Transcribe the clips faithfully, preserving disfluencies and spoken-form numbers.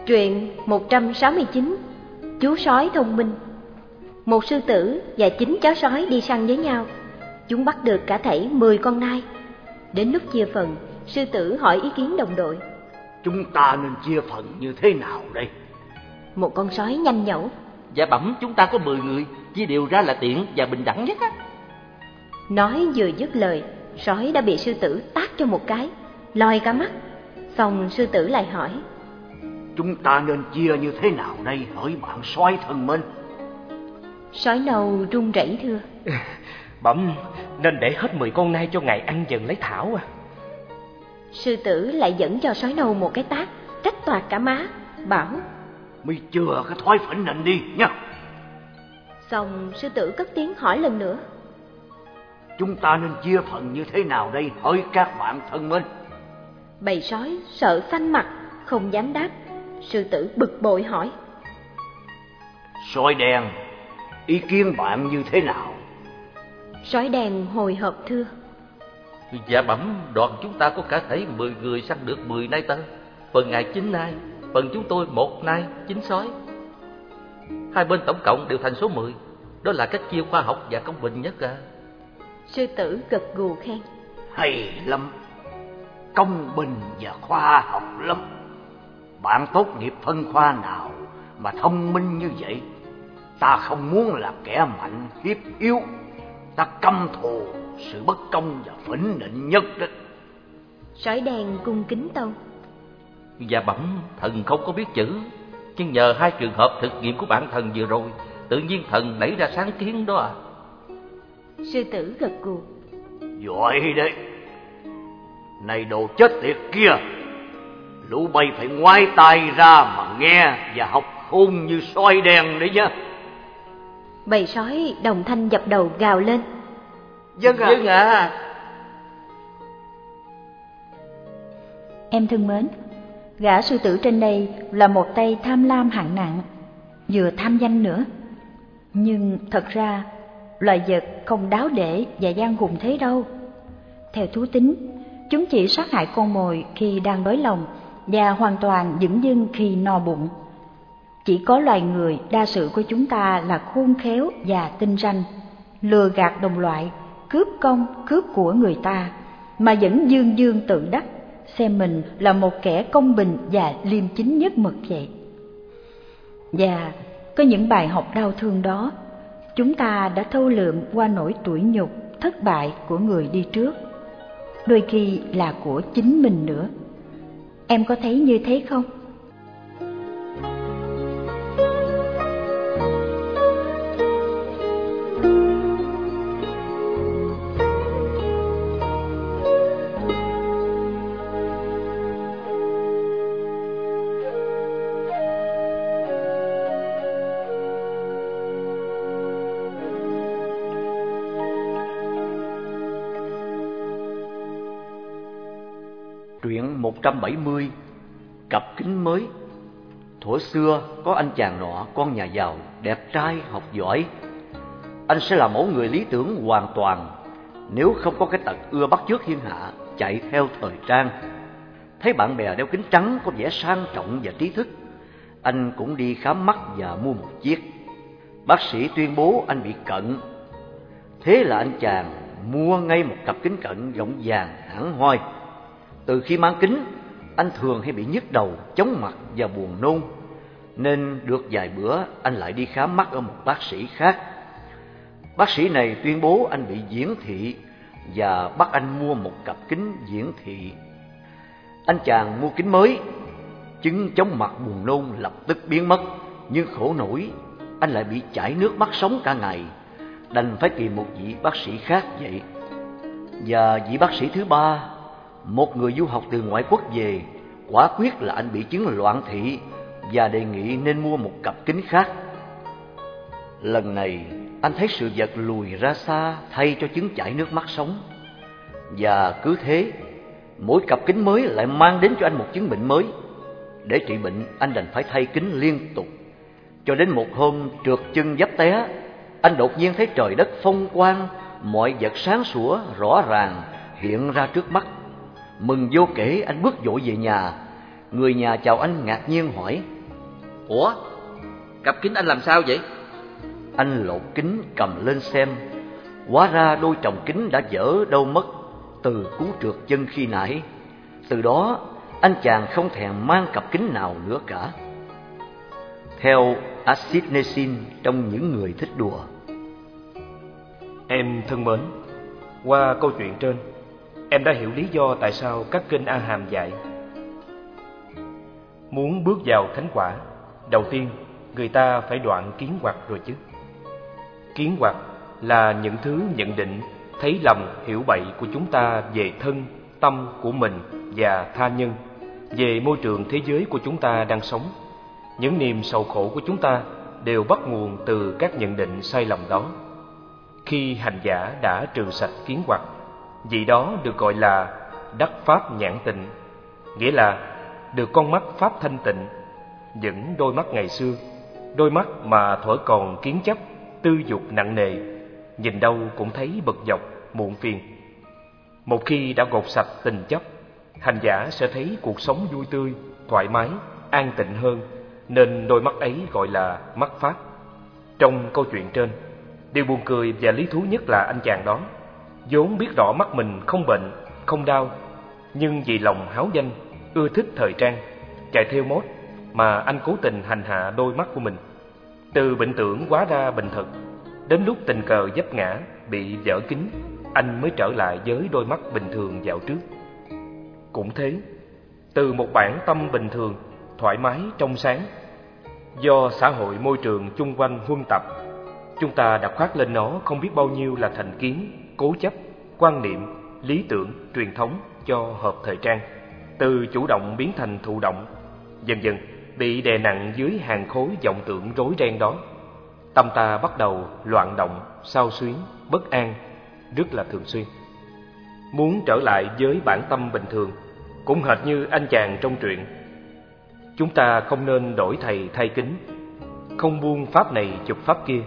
Truyện một trăm sáu mươi chín. Chú sói thông minh. Một sư tử và chín cháu sói đi săn với nhau. Chúng bắt được cả thảy mười con nai. Đến lúc chia phần, sư tử hỏi ý kiến đồng đội. Chúng ta nên chia phần như thế nào đây? Một con sói nhanh nhẩu. Dạ bẩm, chúng ta có mười người, chia đều ra là tiện và bình đẳng nhất á. Nói vừa dứt lời, sói đã bị sư tử tát cho một cái, lòi cả mắt. Xong sư tử lại hỏi. Chúng ta nên chia như thế nào đây hỡi bạn sói thân mến? Sói nâu run rẩy thưa. Bẩm, nên để hết mười con nai cho ngài ăn dần lấy thảo à. Sư tử lại dẫn cho sói nâu một cái tát, rách toạc cả má, bảo. Mày chừa cái thói phỉnh nịnh đi nha. Xong sư tử cất tiếng hỏi lần nữa. Chúng ta nên chia phần như thế nào đây hỡi các bạn thân mến? Bầy sói sợ xanh mặt, không dám đáp. Sư tử bực bội hỏi. Sói đen, ý kiến bạn như thế nào? Sói đen hồi hộp thưa. Dạ bẩm, đoàn chúng ta có cả thảy mười người săn được mười nai tơ. Phần ngài chín nai, phần chúng tôi một nai, chín sói. Hai bên tổng cộng đều thành số mười. Đó là cách chia khoa học và công bình nhất à. Sư tử gật gù khen. Hay lắm, công bình và khoa học lắm. Bạn tốt nghiệp phân khoa nào mà thông minh như vậy? Ta không muốn là kẻ mạnh hiếp yếu. Ta căm thù sự bất công và phỉnh nịnh nhất đó. Sói đen cung kính tâu. Dạ bẩm, thần không có biết chữ, nhưng nhờ hai trường hợp thực nghiệm của bạn thần vừa rồi, tự nhiên thần nảy ra sáng kiến đó à. Sư tử gật gù. Giỏi đấy. Này đồ chết tiệt kia, lũ bay phải ngoái tai ra mà nghe và học khôn như sói đen đấy nhá. Bầy sói đồng thanh dập đầu gào lên. Vâng ạ. Vâng ạ. Em thân mến, gã sư tử trên đây là một tay tham lam hạng nặng, vừa tham danh nữa. Nhưng thật ra, loài vật không đáo để và gian hùng thế đâu. Theo thú tính, chúng chỉ sát hại con mồi khi đang đói lòng và hoàn toàn dửng dưng khi no bụng. Chỉ có loài người đa sự của chúng ta là khôn khéo và tinh ranh, lừa gạt đồng loại, cướp công cướp của người ta, mà vẫn dương dương tự đắc, xem mình là một kẻ công bình và liêm chính nhất mực vậy. Và có những bài học đau thương đó, chúng ta đã thâu lượm qua nỗi tủi nhục, thất bại của người đi trước, đôi khi là của chính mình nữa. Em có thấy như thế không? Truyện một trăm bảy mươi. Cặp kính mới. Thuở xưa có anh chàng nọ, con nhà giàu, đẹp trai, học giỏi. Anh sẽ là mẫu người lý tưởng hoàn toàn nếu không có cái tật ưa bắt chước thiên hạ, chạy theo thời trang. Thấy bạn bè đeo kính trắng có vẻ sang trọng và trí thức, anh cũng đi khám mắt và mua một chiếc. Bác sĩ tuyên bố anh bị cận. Thế là anh chàng mua ngay một cặp kính cận gọng vàng hẳn hoi. Từ khi mang kính, anh thường hay bị nhức đầu, chóng mặt và buồn nôn, nên được vài bữa anh lại đi khám mắt ở một bác sĩ khác. Bác sĩ này tuyên bố anh bị viễn thị và bắt anh mua một cặp kính viễn thị. Anh chàng mua kính mới, chứng chóng mặt buồn nôn lập tức biến mất, nhưng khổ nổi anh lại bị chảy nước mắt sống cả ngày, đành phải tìm một vị bác sĩ khác vậy. Và vị bác sĩ thứ ba, một người du học từ ngoại quốc về, quả quyết là anh bị chứng loạn thị và đề nghị nên mua một cặp kính khác. Lần này anh thấy sự vật lùi ra xa thay cho chứng chảy nước mắt sống. Và cứ thế, mỗi cặp kính mới lại mang đến cho anh một chứng bệnh mới. Để trị bệnh, anh đành phải thay kính liên tục. Cho đến một hôm trượt chân vấp té, anh đột nhiên thấy trời đất phong quang, mọi vật sáng sủa rõ ràng hiện ra trước mắt. Mừng vô kể, anh bước vội về nhà. Người nhà chào anh ngạc nhiên hỏi: Ủa, cặp kính anh làm sao vậy? Anh lột kính cầm lên xem. Hóa ra đôi chồng kính đã dở đâu mất từ cú trượt chân khi nãy. Từ đó anh chàng không thèm mang cặp kính nào nữa cả. Theo Acid Nesin trong Những Người Thích Đùa. Em thân mến, qua câu chuyện trên, em đã hiểu lý do tại sao các kinh A Hàm dạy muốn bước vào thánh quả, đầu tiên người ta phải đoạn kiến hoặc rồi chứ. Kiến hoặc là những thứ nhận định, thấy lầm, hiểu bậy của chúng ta về thân, tâm của mình và tha nhân, về môi trường thế giới của chúng ta đang sống. Những niềm sầu khổ của chúng ta đều bắt nguồn từ các nhận định sai lầm đó. Khi hành giả đã trừ sạch kiến hoặc, vị đó được gọi là đắc pháp nhãn tịnh, nghĩa là được con mắt pháp thanh tịnh. Những đôi mắt ngày xưa, đôi mắt mà thuở còn kiến chấp, tư dục nặng nề, nhìn đâu cũng thấy bực dọc, muộn phiền. Một khi đã gột sạch tình chấp, hành giả sẽ thấy cuộc sống vui tươi, thoải mái, an tịnh hơn, nên đôi mắt ấy gọi là mắt pháp. Trong câu chuyện trên, điều buồn cười và lý thú nhất là anh chàng đó vốn biết rõ mắt mình không bệnh, không đau, nhưng vì lòng háo danh, ưa thích thời trang, chạy theo mốt mà anh cố tình hành hạ đôi mắt của mình. Từ bệnh tưởng hóa ra bệnh thật, đến lúc tình cờ vấp ngã, bị vỡ kính, anh mới trở lại với đôi mắt bình thường dạo trước. Cũng thế, từ một bản tâm bình thường, thoải mái, trong sáng, do xã hội môi trường chung quanh huân tập, chúng ta đã khoác lên nó không biết bao nhiêu là thành kiến, cố chấp, quan niệm, lý tưởng, truyền thống cho hợp thời trang. Từ chủ động biến thành thụ động, dần dần bị đè nặng dưới hàng khối vọng tưởng rối ren đó. Tâm ta bắt đầu loạn động, xao xuyến, bất an, rất là thường xuyên. Muốn trở lại với bản tâm bình thường, cũng hệt như anh chàng trong truyện. Chúng ta không nên đổi thầy thay kính, không buông pháp này chụp pháp kia,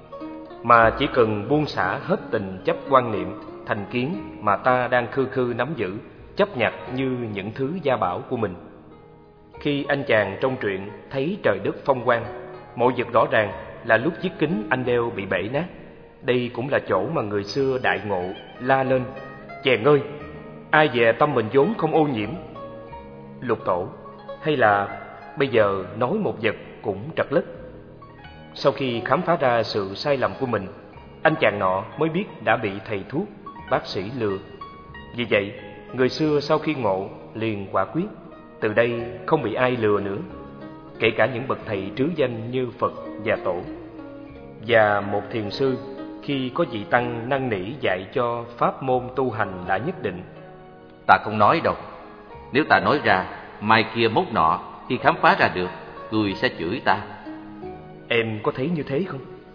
mà chỉ cần buông xả hết tình chấp quan niệm, thành kiến mà ta đang khư khư nắm giữ, chấp nhặt như những thứ gia bảo của mình. Khi anh chàng trong truyện thấy trời đất phong quang, mọi vật rõ ràng là lúc chiếc kính anh đeo bị bể nát. Đây cũng là chỗ mà người xưa đại ngộ la lên: chèn ơi, ai dè tâm mình vốn không ô nhiễm. Lục tổ, hay là bây giờ nói một vật cũng trật lất. Sau khi khám phá ra sự sai lầm của mình, anh chàng nọ mới biết đã bị thầy thuốc, bác sĩ lừa. Vì vậy, người xưa sau khi ngộ liền quả quyết, từ đây không bị ai lừa nữa, kể cả những bậc thầy trứ danh như Phật và Tổ. Và một thiền sư, khi có vị tăng năn nỉ dạy cho pháp môn tu hành đã nhất định: ta không nói đâu, nếu ta nói ra, mai kia mốt nọ khi khám phá ra được, người sẽ chửi ta. Em có thấy như thế không?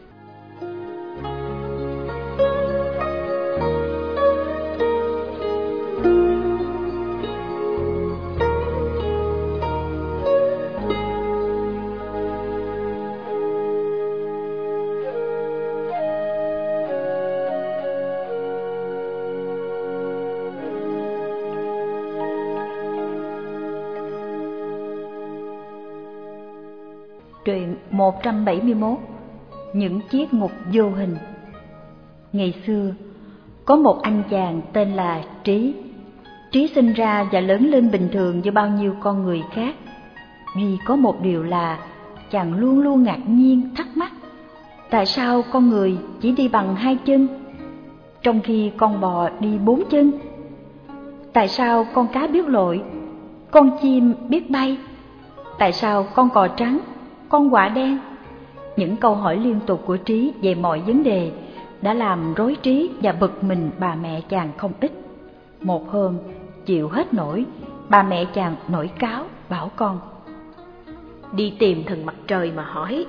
Truyện một trăm bảy mươi mốt. Những chiếc ngục vô hình. Ngày xưa, có một anh chàng tên là Trí. Trí sinh ra và lớn lên bình thường như bao nhiêu con người khác. Duy có một điều là chàng luôn luôn ngạc nhiên, thắc mắc: tại sao con người chỉ đi bằng hai chân, trong khi con bò đi bốn chân? Tại sao con cá biết lội, con chim biết bay? Tại sao con cò trắng, con quạ đen? Những câu hỏi liên tục của Trí về mọi vấn đề đã làm rối trí và bực mình bà mẹ chàng không ít. Một hôm, chịu hết nổi, bà mẹ chàng nổi cáo bảo con: đi tìm thần mặt trời mà hỏi.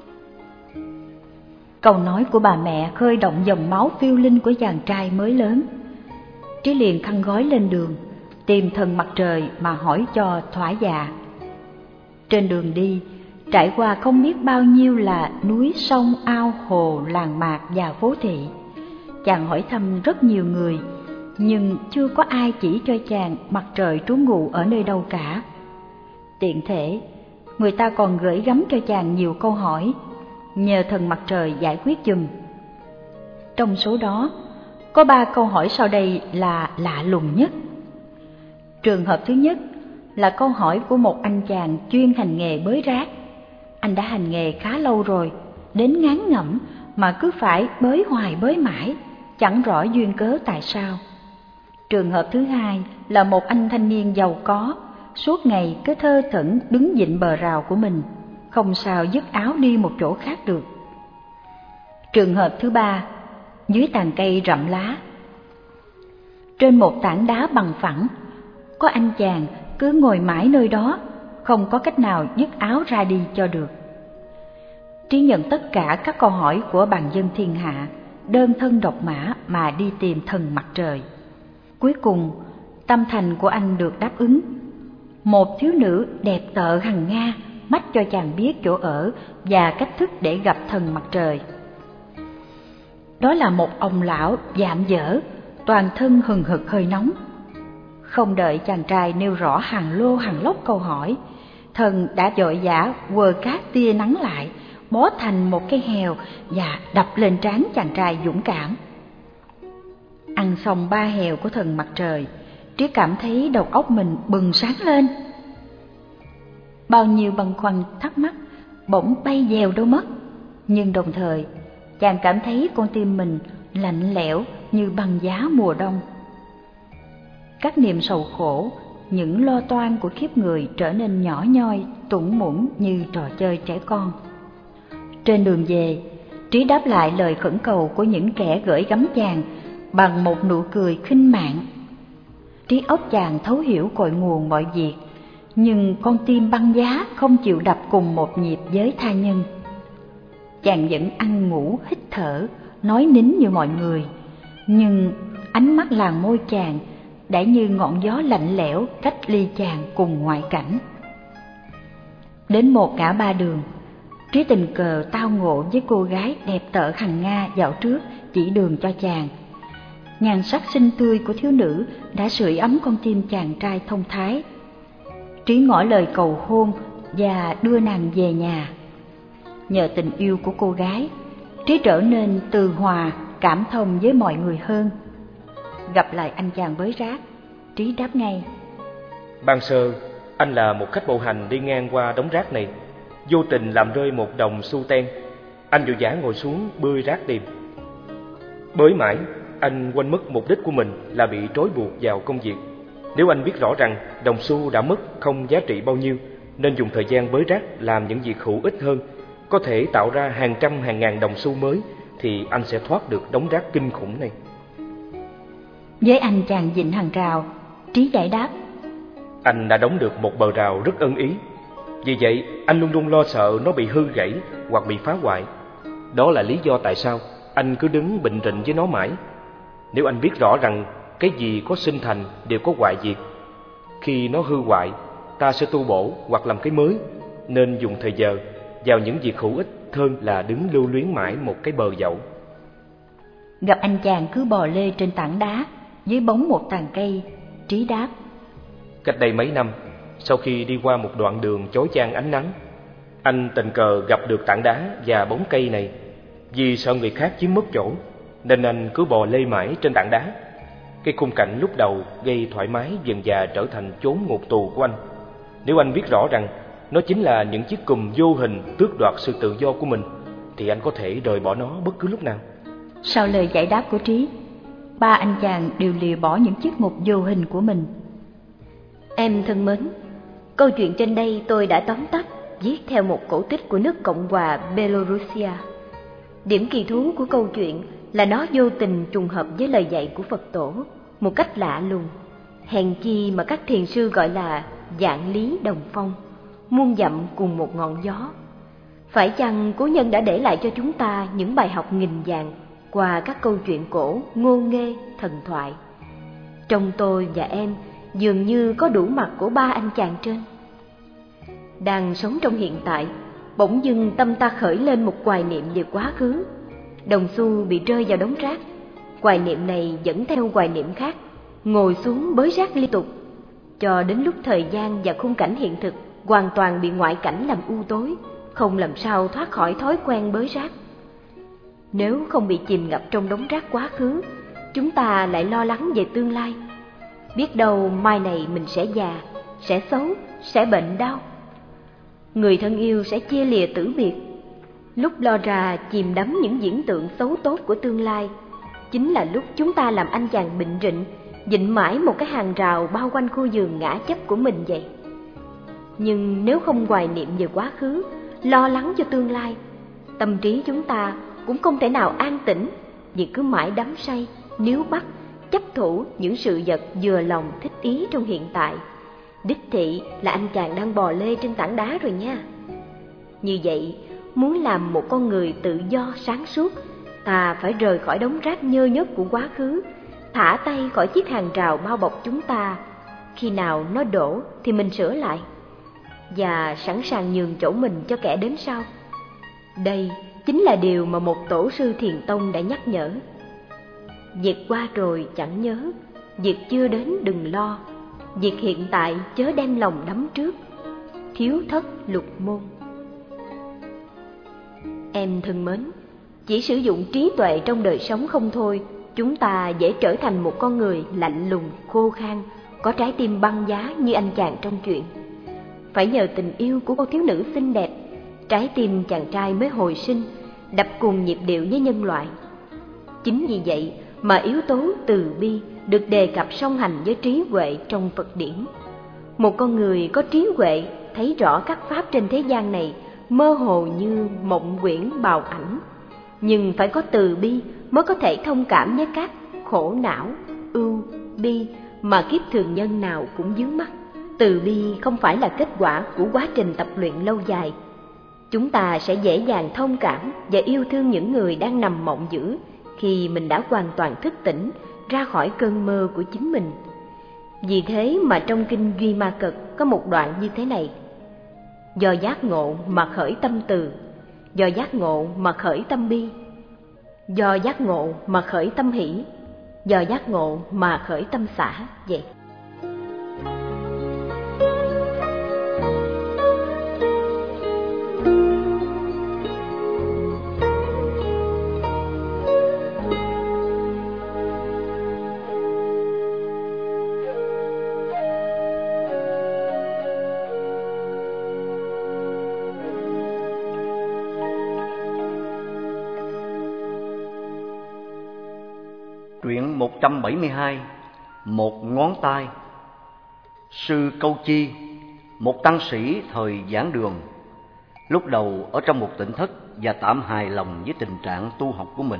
Câu nói của bà mẹ khơi động dòng máu phiêu linh của chàng trai mới lớn. Trí liền khăn gói lên đường, tìm thần mặt trời mà hỏi cho thỏa dạ. Trên đường đi, trải qua không biết bao nhiêu là núi, sông, ao, hồ, làng mạc và phố thị. Chàng hỏi thăm rất nhiều người, nhưng chưa có ai chỉ cho chàng mặt trời trú ngụ ở nơi đâu cả. Tiện thể, người ta còn gửi gắm cho chàng nhiều câu hỏi, nhờ thần mặt trời giải quyết giùm. Trong số đó, có ba câu hỏi sau đây là lạ lùng nhất. Trường hợp thứ nhất là câu hỏi của một anh chàng chuyên hành nghề bới rác. Anh đã hành nghề khá lâu rồi, đến ngán ngẩm mà cứ phải bới hoài bới mãi, chẳng rõ duyên cớ tại sao. Trường hợp thứ hai là một anh thanh niên giàu có, suốt ngày cứ thơ thẩn đứng vịn bờ rào của mình, không sao dứt áo đi một chỗ khác được. Trường hợp thứ ba, dưới tàn cây rậm lá, trên một tảng đá bằng phẳng, có anh chàng cứ ngồi mãi nơi đó, không có cách nào dứt áo ra đi cho được. Trí nhận tất cả các câu hỏi của bàn dân thiên hạ, đơn thân độc mã mà đi tìm thần mặt trời. Cuối cùng, tâm thành của anh được đáp ứng. Một thiếu nữ đẹp tợ hằng nga mách cho chàng biết chỗ ở và cách thức để gặp thần mặt trời. Đó là một ông lão dạm dở, toàn thân hừng hực hơi nóng. Không đợi chàng trai nêu rõ hàng lô hàng lốc câu hỏi, thần đã vội vã quờ cát tia nắng lại, bó thành một cái hèo và đập lên trán chàng trai dũng cảm. Ăn xong ba hèo của thần mặt trời, Trí cảm thấy đầu óc mình bừng sáng lên. Bao nhiêu băn khoăn thắc mắc bỗng bay dèo đâu mất, nhưng đồng thời chàng cảm thấy con tim mình lạnh lẽo như băng giá mùa đông. Các niềm sầu khổ, những lo toan của kiếp người trở nên nhỏ nhoi, tủn mủn như trò chơi trẻ con. Trên đường về, Trí đáp lại lời khẩn cầu của những kẻ gửi gắm chàng bằng một nụ cười khinh mạn. Trí óc chàng thấu hiểu cội nguồn mọi việc, nhưng con tim băng giá không chịu đập cùng một nhịp với tha nhân. Chàng vẫn ăn ngủ, hít thở, nói nín như mọi người, nhưng ánh mắt làn môi chàng đã như ngọn gió lạnh lẽo cách ly chàng cùng ngoại cảnh. Đến một ngã ba đường, Trí tình cờ tao ngộ với cô gái đẹp tợ hằng nga dạo trước chỉ đường cho chàng. Nhan sắc xinh tươi của thiếu nữ đã sưởi ấm con tim chàng trai thông thái. Trí ngỏ lời cầu hôn và đưa nàng về nhà. Nhờ tình yêu của cô gái, Trí trở nên từ hòa, cảm thông với mọi người hơn. Gặp lại anh chàng bới rác, Trí đáp ngay: Ban sơ, anh là một khách bộ hành đi ngang qua đống rác này, vô tình làm rơi một đồng xu ten. Anh vội vã ngồi xuống bươi rác tìm. Bới mãi, anh quên mất mục đích của mình là bị trói buộc vào công việc. Nếu anh biết rõ rằng đồng xu đã mất không giá trị bao nhiêu, nên dùng thời gian bới rác làm những việc hữu ích hơn, có thể tạo ra hàng trăm hàng ngàn đồng xu mới, thì anh sẽ thoát được đống rác kinh khủng này. Với anh chàng vịn hàng rào, Trí giải đáp: Anh đã đóng được một bờ rào rất ưng ý. Vì vậy, anh luôn luôn lo sợ nó bị hư gãy hoặc bị phá hoại. Đó là lý do tại sao anh cứ đứng bệnh rịnh với nó mãi. Nếu anh biết rõ rằng cái gì có sinh thành đều có hoại diệt, khi nó hư hoại, ta sẽ tu bổ hoặc làm cái mới, nên dùng thời giờ vào những việc hữu ích hơn là đứng lưu luyến mãi một cái bờ dậu. Gặp anh chàng cứ bò lê trên tảng đá dưới bóng một tàn cây, Trí đáp: Cách đây mấy năm, sau khi đi qua một đoạn đường chói chang ánh nắng, anh tình cờ gặp được tảng đá và bóng cây này. Vì sợ người khác chiếm mất chỗ, nên anh cứ bò lê mãi trên tảng đá. Cái khung cảnh lúc đầu gây thoải mái dần dà trở thành chốn ngục tù của anh. Nếu anh biết rõ rằng nó chính là những chiếc cùm vô hình tước đoạt sự tự do của mình, thì anh có thể rời bỏ nó bất cứ lúc nào. Sau lời giải đáp của Trí, ba anh chàng đều lìa bỏ những chiếc ngục vô hình của mình. Em thân mến, câu chuyện trên đây tôi đã tóm tắt viết theo một cổ tích của nước Cộng hòa Belarusia. Điểm kỳ thú của câu chuyện là nó vô tình trùng hợp với lời dạy của Phật tổ một cách lạ lùng, hèn chi mà các thiền sư gọi là vạn lý đồng phong, muôn dặm cùng một ngọn gió. Phải chăng cố nhân đã để lại cho chúng ta những bài học nghìn vàng qua các câu chuyện cổ, ngô nghê, thần thoại? Trong tôi và em dường như có đủ mặt của ba anh chàng trên. Đang sống trong hiện tại, bỗng dưng tâm ta khởi lên một hoài niệm về quá khứ. Đồng xu bị rơi vào đống rác, hoài niệm này dẫn theo hoài niệm khác, ngồi xuống bới rác liên tục, cho đến lúc thời gian và khung cảnh hiện thực hoàn toàn bị ngoại cảnh làm u tối, không làm sao thoát khỏi thói quen bới rác. Nếu không bị chìm ngập trong đống rác quá khứ, chúng ta lại lo lắng về tương lai. Biết đâu mai này mình sẽ già, sẽ xấu, sẽ bệnh đau. Người thân yêu sẽ chia lìa tử biệt. Lúc lo ra chìm đắm những diễn tượng xấu tốt của tương lai, chính là lúc chúng ta làm anh chàng bệnh rịnh, dịnh mãi một cái hàng rào bao quanh khu vườn ngã chấp của mình vậy. Nhưng nếu không hoài niệm về quá khứ, lo lắng cho tương lai, tâm trí chúng ta cũng không thể nào an tĩnh, vì cứ mãi đắm say, níu bắt, chấp thủ những sự vật vừa lòng thích ý trong hiện tại. Đích thị là anh chàng đang bò lê trên tảng đá rồi nha. Như vậy, muốn làm một con người tự do sáng suốt, ta phải rời khỏi đống rác nhơ nhớp của quá khứ, thả tay khỏi chiếc hàng rào bao bọc chúng ta. Khi nào nó đổ thì mình sửa lại, và sẵn sàng nhường chỗ mình cho kẻ đến sau. Đây chính là điều mà một tổ sư thiền tông đã nhắc nhở. Việc qua rồi chẳng nhớ, việc chưa đến đừng lo, việc hiện tại chớ đem lòng đắm trước. Thiếu thất lục môn. Em thân mến, chỉ sử dụng trí tuệ trong đời sống không thôi, chúng ta dễ trở thành một con người lạnh lùng, khô khan, có trái tim băng giá như anh chàng trong chuyện. Phải nhờ tình yêu của cô thiếu nữ xinh đẹp, trái tim chàng trai mới hồi sinh, đập cùng nhịp điệu với nhân loại. Chính vì vậy mà yếu tố từ bi được đề cập song hành với trí huệ trong Phật điển. Một con người có trí huệ thấy rõ các pháp trên thế gian này mơ hồ như mộng quyển bào ảnh, nhưng phải có từ bi mới có thể thông cảm với các khổ não, ưu, bi mà kiếp thường nhân nào cũng vướng mắc. Từ bi không phải là kết quả của quá trình tập luyện lâu dài. Chúng ta sẽ dễ dàng thông cảm và yêu thương những người đang nằm mộng dữ khi mình đã hoàn toàn thức tỉnh ra khỏi cơn mơ của chính mình. Vì thế mà trong kinh Duy Ma Cật có một đoạn như thế này: do giác ngộ mà khởi tâm từ, do giác ngộ mà khởi tâm bi, do giác ngộ mà khởi tâm hỷ, do giác ngộ mà khởi tâm xả vậy. Truyện một trăm bảy mươi hai. Một ngón tay. Sư Câu Chi, một tăng sĩ thời giảng đường, lúc đầu ở trong một tỉnh thất và tạm hài lòng với tình trạng tu học của mình.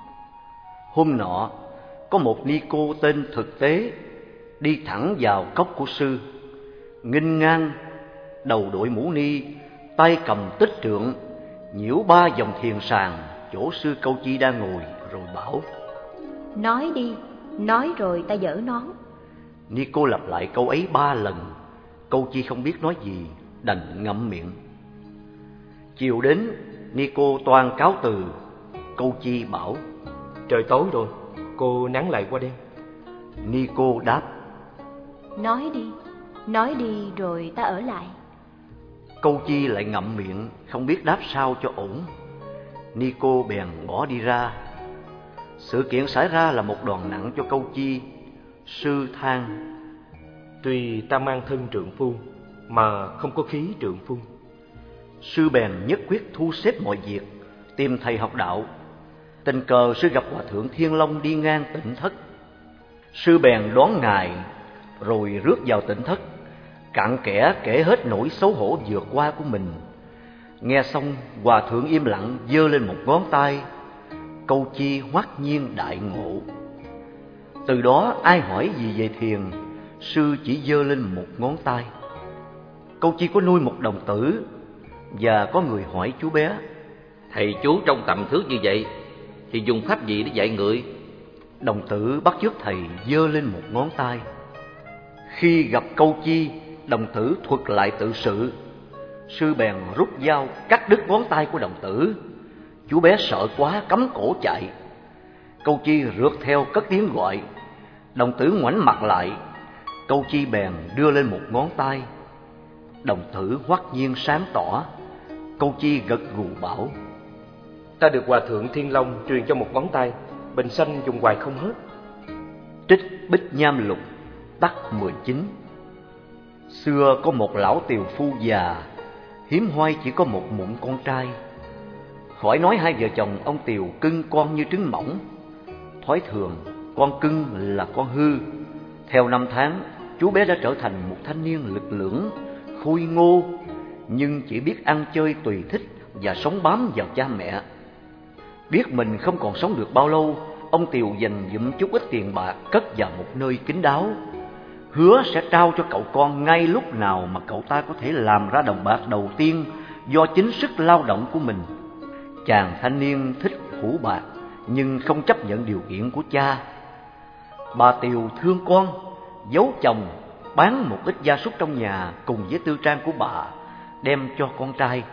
Hôm nọ, có một ni cô tên Thực Tế đi thẳng vào cốc của sư, nghênh ngang, đầu đội mũ ni, tay cầm tích trượng, nhiễu ba vòng thiền sàng chỗ sư Câu Chi đang ngồi, rồi bảo: nói đi, nói rồi ta dỡ nón. Ni cô lặp lại câu ấy ba lần. Câu Chi không biết nói gì, đành ngậm miệng. Chiều đến, ni cô toan cáo từ. Câu Chi bảo: trời tối rồi, cô nán lại qua đêm. Ni cô đáp: nói đi, nói đi rồi ta ở lại. Câu Chi lại ngậm miệng, không biết đáp sao cho ổn. Ni cô bèn bỏ đi ra. Sự kiện xảy ra là một đòn nặng cho Câu Chi. Sư than: tuy ta mang thân trượng phu mà không có khí trượng phu. Sư bèn nhất quyết thu xếp mọi việc, tìm thầy học đạo. Tình cờ sư gặp Hòa thượng Thiên Long đi ngang tỉnh thất. Sư bèn đón ngài, rồi rước vào tỉnh thất, cặn kẽ kể hết nỗi xấu hổ vừa qua của mình. Nghe xong, Hòa thượng im lặng giơ lên một ngón tay. Câu Chi hoắc nhiên đại ngộ. Từ đó ai hỏi gì về thiền, sư chỉ giơ lên một ngón tay. Câu Chi có nuôi một đồng tử, và có người hỏi chú bé: thầy chú trong tầm thước như vậy thì dùng pháp gì để dạy người? Đồng tử bắt chước thầy giơ lên một ngón tay. Khi gặp Câu Chi, đồng tử thuật lại tự sự. Sư bèn rút dao cắt đứt ngón tay của đồng tử. Chú bé sợ quá cắm cổ chạy. Câu Chi rượt theo cất tiếng gọi. Đồng tử ngoảnh mặt lại. Câu Chi bèn đưa lên một ngón tay. Đồng tử hoắc nhiên sáng tỏ. Câu Chi gật gù bảo: Ta được Hòa Thượng Thiên Long truyền cho một ngón tay, bình sanh dùng hoài không hết. Trích Bích Nham Lục tắc mười chín. Xưa có một lão tiều phu già, hiếm hoai chỉ có một mụn con trai. Khỏi nói hai vợ chồng ông tiều cưng con như trứng mỏng. Thói thường con cưng là con hư. Theo năm tháng, chú bé đã trở thành một thanh niên lực lưỡng, khôi ngô, nhưng chỉ biết ăn chơi tùy thích và sống bám vào cha mẹ. Biết mình không còn sống được bao lâu, ông tiều dành dụm chút ít tiền bạc cất vào một nơi kín đáo, hứa sẽ trao cho cậu con ngay lúc nào mà cậu ta có thể làm ra đồng bạc đầu tiên do chính sức lao động của mình. Chàng thanh niên thích hủ bạc nhưng không chấp nhận điều kiện của cha. Bà tiều thương con, giấu chồng, bán một ít gia súc trong nhà cùng với tư trang của bà, đem cho con trai.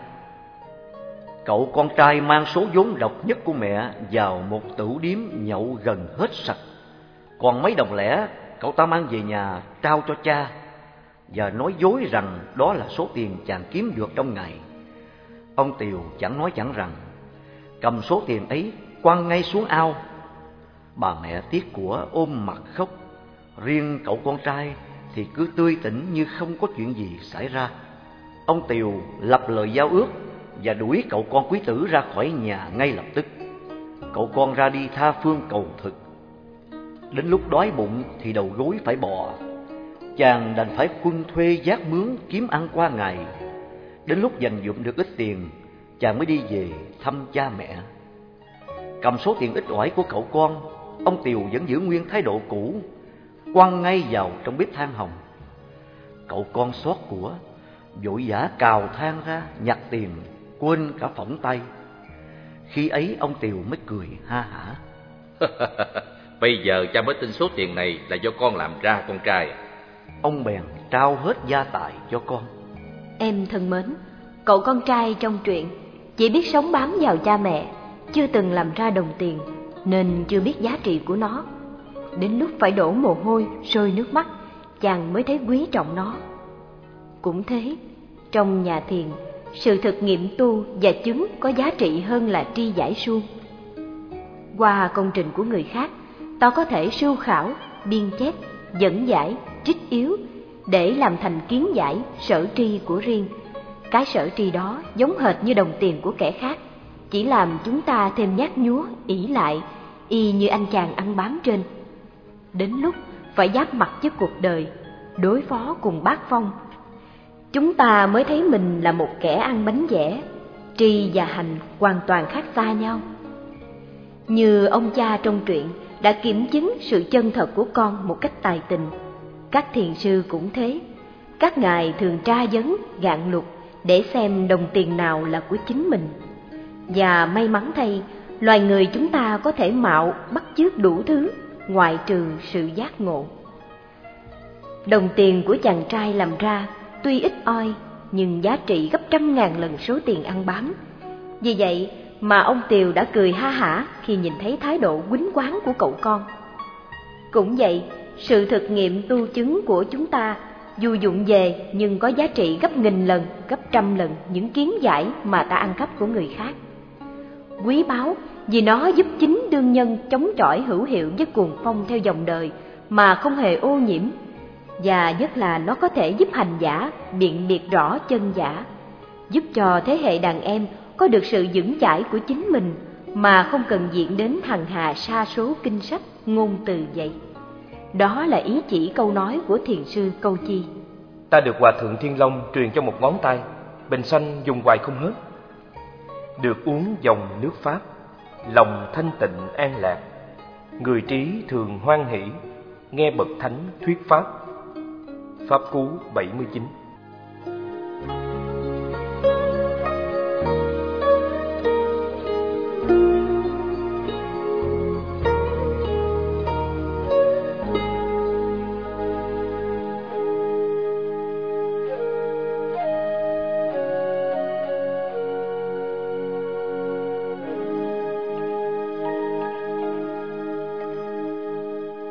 Cậu con trai mang số vốn độc nhất của mẹ vào một tửu điếm nhậu gần hết sạch. Còn mấy đồng lẻ cậu ta mang về nhà trao cho cha, và nói dối rằng đó là số tiền chàng kiếm được trong ngày. Ông tiều chẳng nói chẳng rằng, cầm số tiền ấy quăng ngay xuống ao. Bà mẹ tiếc của ôm mặt khóc, riêng cậu con trai thì cứ tươi tỉnh như không có chuyện gì xảy ra. Ông tiều lập lời giao ước và đuổi cậu con quý tử ra khỏi nhà ngay lập tức. Cậu con ra đi tha phương cầu thực. Đến lúc đói bụng thì đầu gối phải bò, chàng đành phải quân thuê vác mướn kiếm ăn qua ngày. Đến lúc dành dụm được ít tiền, chàng mới đi về thăm cha mẹ. Cầm số tiền ít ỏi của cậu con, ông tiều vẫn giữ nguyên thái độ cũ, quăng ngay vào trong bếp than hồng. Cậu con xót của, vội vã cào than ra nhặt tiền, quên cả phỏng tay. Khi ấy ông tiều mới cười ha hả. Bây giờ cha mới tin số tiền này là do con làm ra, con trai. Ông bèn trao hết gia tài cho con. Em thân mến, cậu con trai trong truyện chỉ biết sống bám vào cha mẹ, chưa từng làm ra đồng tiền, nên chưa biết giá trị của nó. Đến lúc phải đổ mồ hôi, rơi nước mắt, chàng mới thấy quý trọng nó. Cũng thế, trong nhà thiền, sự thực nghiệm tu và chứng có giá trị hơn là tri giải suông. Qua công trình của người khác, ta có thể sưu khảo, biên chép, dẫn giải, trích yếu để làm thành kiến giải, sở tri của riêng. Cái sở tri đó giống hệt như đồng tiền của kẻ khác, chỉ làm chúng ta thêm nhát nhúa, ỷ lại, y như anh chàng ăn bám trên. Đến lúc phải giáp mặt với cuộc đời, đối phó cùng bát phong, chúng ta mới thấy mình là một kẻ ăn bánh vẽ. Tri và hành hoàn toàn khác xa nhau. Như ông cha trong truyện đã kiểm chứng sự chân thật của con một cách tài tình, các thiền sư cũng thế. Các ngài thường tra vấn, gạn lục để xem đồng tiền nào là của chính mình. Và may mắn thay, loài người chúng ta có thể mạo bắt chước đủ thứ, ngoại trừ sự giác ngộ. Đồng tiền của chàng trai làm ra tuy ít oi, nhưng giá trị gấp trăm ngàn lần số tiền ăn bám. Vì vậy mà ông tiều đã cười ha hả khi nhìn thấy thái độ quýnh quáng của cậu con. Cũng vậy, sự thực nghiệm tu chứng của chúng ta dù dụng về nhưng có giá trị gấp nghìn lần, gấp trăm lần những kiến giải mà ta ăn cắp của người khác. Quý báu vì nó giúp chính đương nhân chống chọi hữu hiệu với cuồng phong theo dòng đời mà không hề ô nhiễm. Và nhất là nó có thể giúp hành giả biện biệt rõ chân giả, giúp cho thế hệ đàn em có được sự vững chãi của chính mình mà không cần diện đến hằng hà sa số kinh sách, ngôn từ vậy. Đó là ý chỉ câu nói của thiền sư Câu Chi. Ta được Hòa Thượng Thiên Long truyền cho một ngón tay, bình sanh dùng hoài không hết. Được uống dòng nước Pháp, lòng thanh tịnh an lạc. Người trí thường hoan hỷ, nghe bậc thánh thuyết pháp. Pháp Cú bảy mươi chín.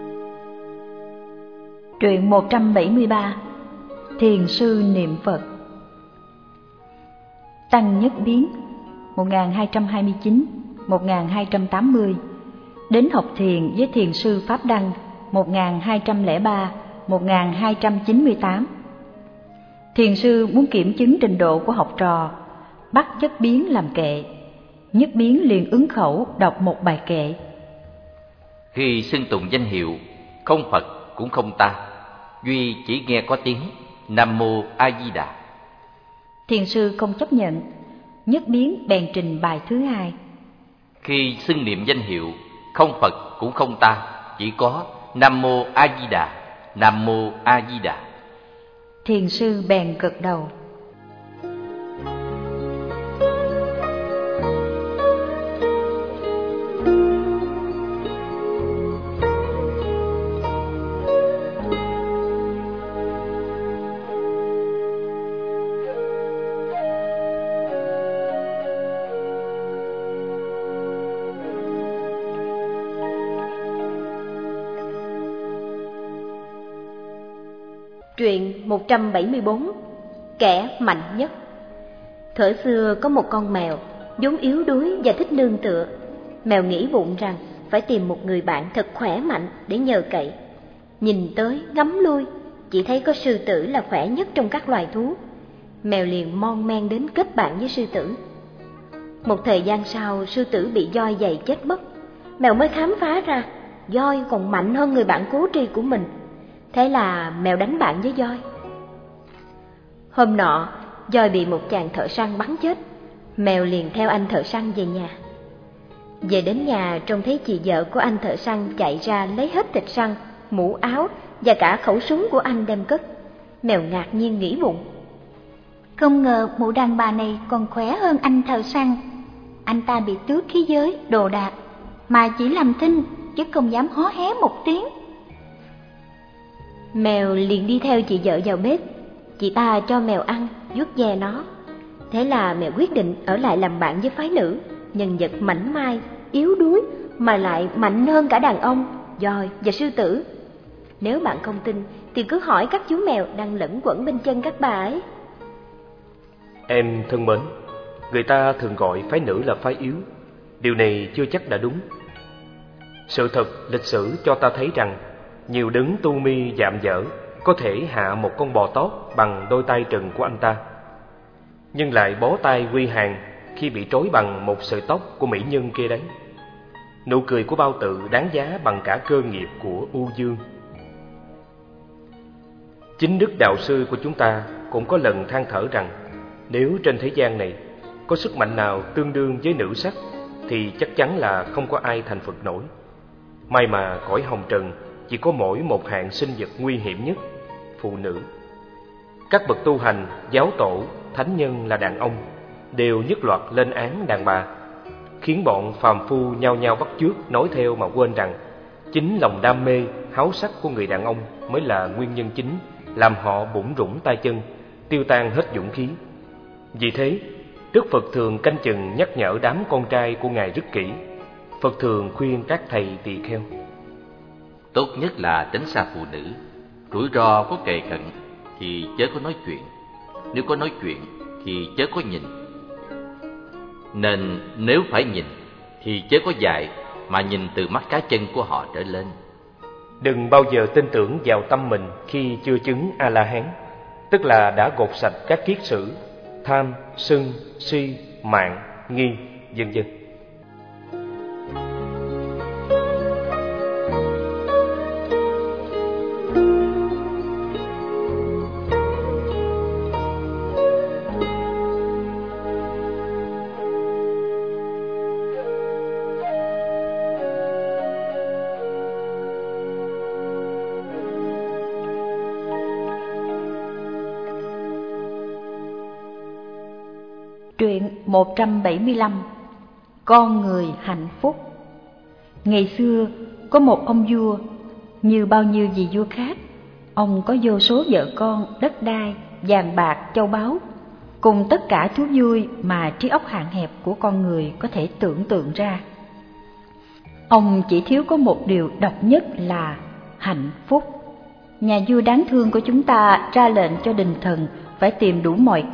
Truyện một trăm bảy mươi ba. Thiền sư niệm Phật. Tăng Nhất Biến một nghìn hai trăm hai mươi chín đến một nghìn hai trăm tám mươi, đến học thiền với thiền sư Pháp Đăng một nghìn hai trăm lẻ ba đến một nghìn hai trăm chín mươi tám. Thiền sư muốn kiểm chứng trình độ của học trò, bắt Nhất Biến làm kệ. Nhất Biến liền ứng khẩu đọc một bài kệ. Khi xưng tụng danh hiệu, không Phật cũng không ta, duy chỉ nghe có tiếng Nam Mô A Di Đà. Thiền sư không chấp nhận, Nhất Biến bèn trình bài thứ hai. Khi xưng niệm danh hiệu, không Phật cũng không ta, chỉ có Nam Mô A Di Đà, Nam Mô A Di Đà. Thiền sư bèn gật đầu. Truyện một trăm bảy mươi bốn. Kẻ mạnh nhất. Thuở xưa có một con mèo, vốn yếu đuối và thích nương tựa. Mèo nghĩ bụng rằng phải tìm một người bạn thật khỏe mạnh để nhờ cậy. Nhìn tới ngắm lui, chỉ thấy có sư tử là khỏe nhất trong các loài thú. Mèo liền mon men đến kết bạn với sư tử. Một thời gian sau, sư tử bị voi giày chết mất. Mèo mới khám phá ra voi còn mạnh hơn người bạn cố tri của mình. Thế là mèo đánh bạn với voi. Hôm nọ, voi bị một chàng thợ săn bắn chết. Mèo liền theo anh thợ săn về nhà. Về đến nhà, trông thấy chị vợ của anh thợ săn chạy ra lấy hết thịt săn, mũ áo và cả khẩu súng của anh đem cất. Mèo ngạc nhiên nghĩ bụng: không ngờ mụ đàn bà này còn khỏe hơn anh thợ săn. Anh ta bị tước khí giới, đồ đạc, mà chỉ làm thinh chứ không dám hó hé một tiếng. Mèo liền đi theo chị vợ vào bếp. Chị ta cho mèo ăn, vuốt ve nó. Thế là mèo quyết định ở lại làm bạn với phái nữ, nhân vật mảnh mai, yếu đuối mà lại mạnh hơn cả đàn ông, voi và sư tử. Nếu bạn không tin thì cứ hỏi các chú mèo đang lẫn quẩn bên chân các bà ấy. Em thân mến, người ta thường gọi phái nữ là phái yếu. Điều này chưa chắc đã đúng. Sự thật lịch sử cho ta thấy rằng nhiều đấng tu mi dạm dở có thể hạ một con bò tót bằng đôi tay trần của anh ta, nhưng lại bó tay quy hàng khi bị trói bằng một sợi tóc của mỹ nhân kia đấy. Nụ cười của bao tự đáng giá bằng cả cơ nghiệp của U Dương. Chính đức đạo sư của chúng ta cũng có lần than thở rằng nếu trên thế gian này có sức mạnh nào tương đương với nữ sắc thì chắc chắn là không có ai thành Phật nổi. May mà cõi hồng trần chỉ có mỗi một hạng sinh vật nguy hiểm nhất, phụ nữ. Các bậc tu hành, giáo tổ, thánh nhân là đàn ông đều nhất loạt lên án đàn bà, khiến bọn phàm phu nhao nhao bắt chước nói theo mà quên rằng chính lòng đam mê, háo sắc của người đàn ông mới là nguyên nhân chính làm họ bủn rủn tay chân, tiêu tan hết dũng khí. Vì thế, Đức Phật thường canh chừng nhắc nhở đám con trai của Ngài rất kỹ. Phật thường khuyên các thầy tỳ kheo: tốt nhất là tránh xa phụ nữ. Rủi ro có kề cận thì chớ có nói chuyện, nếu có nói chuyện thì chớ có nhìn. Nên nếu phải nhìn thì chớ có dại, mà nhìn từ mắt cá chân của họ trở lên. Đừng bao giờ tin tưởng vào tâm mình khi chưa chứng A-la-hán, tức là đã gột sạch các kiết sử tham, sân, si, mạng, nghi, vân vân. Truyện một trăm bảy mươi lăm. Con người hạnh phúc. Ngày xưa có một ông vua, như bao nhiêu vị vua khác, ông có vô số vợ con, đất đai, vàng bạc, châu báu, cùng tất cả thú vui mà trí óc hạn hẹp của con người có thể tưởng tượng ra. Ông chỉ thiếu có một điều độc nhất là hạnh phúc. Nhà vua đáng thương của chúng ta ra lệnh cho đình thần phải tìm đủ mọi cách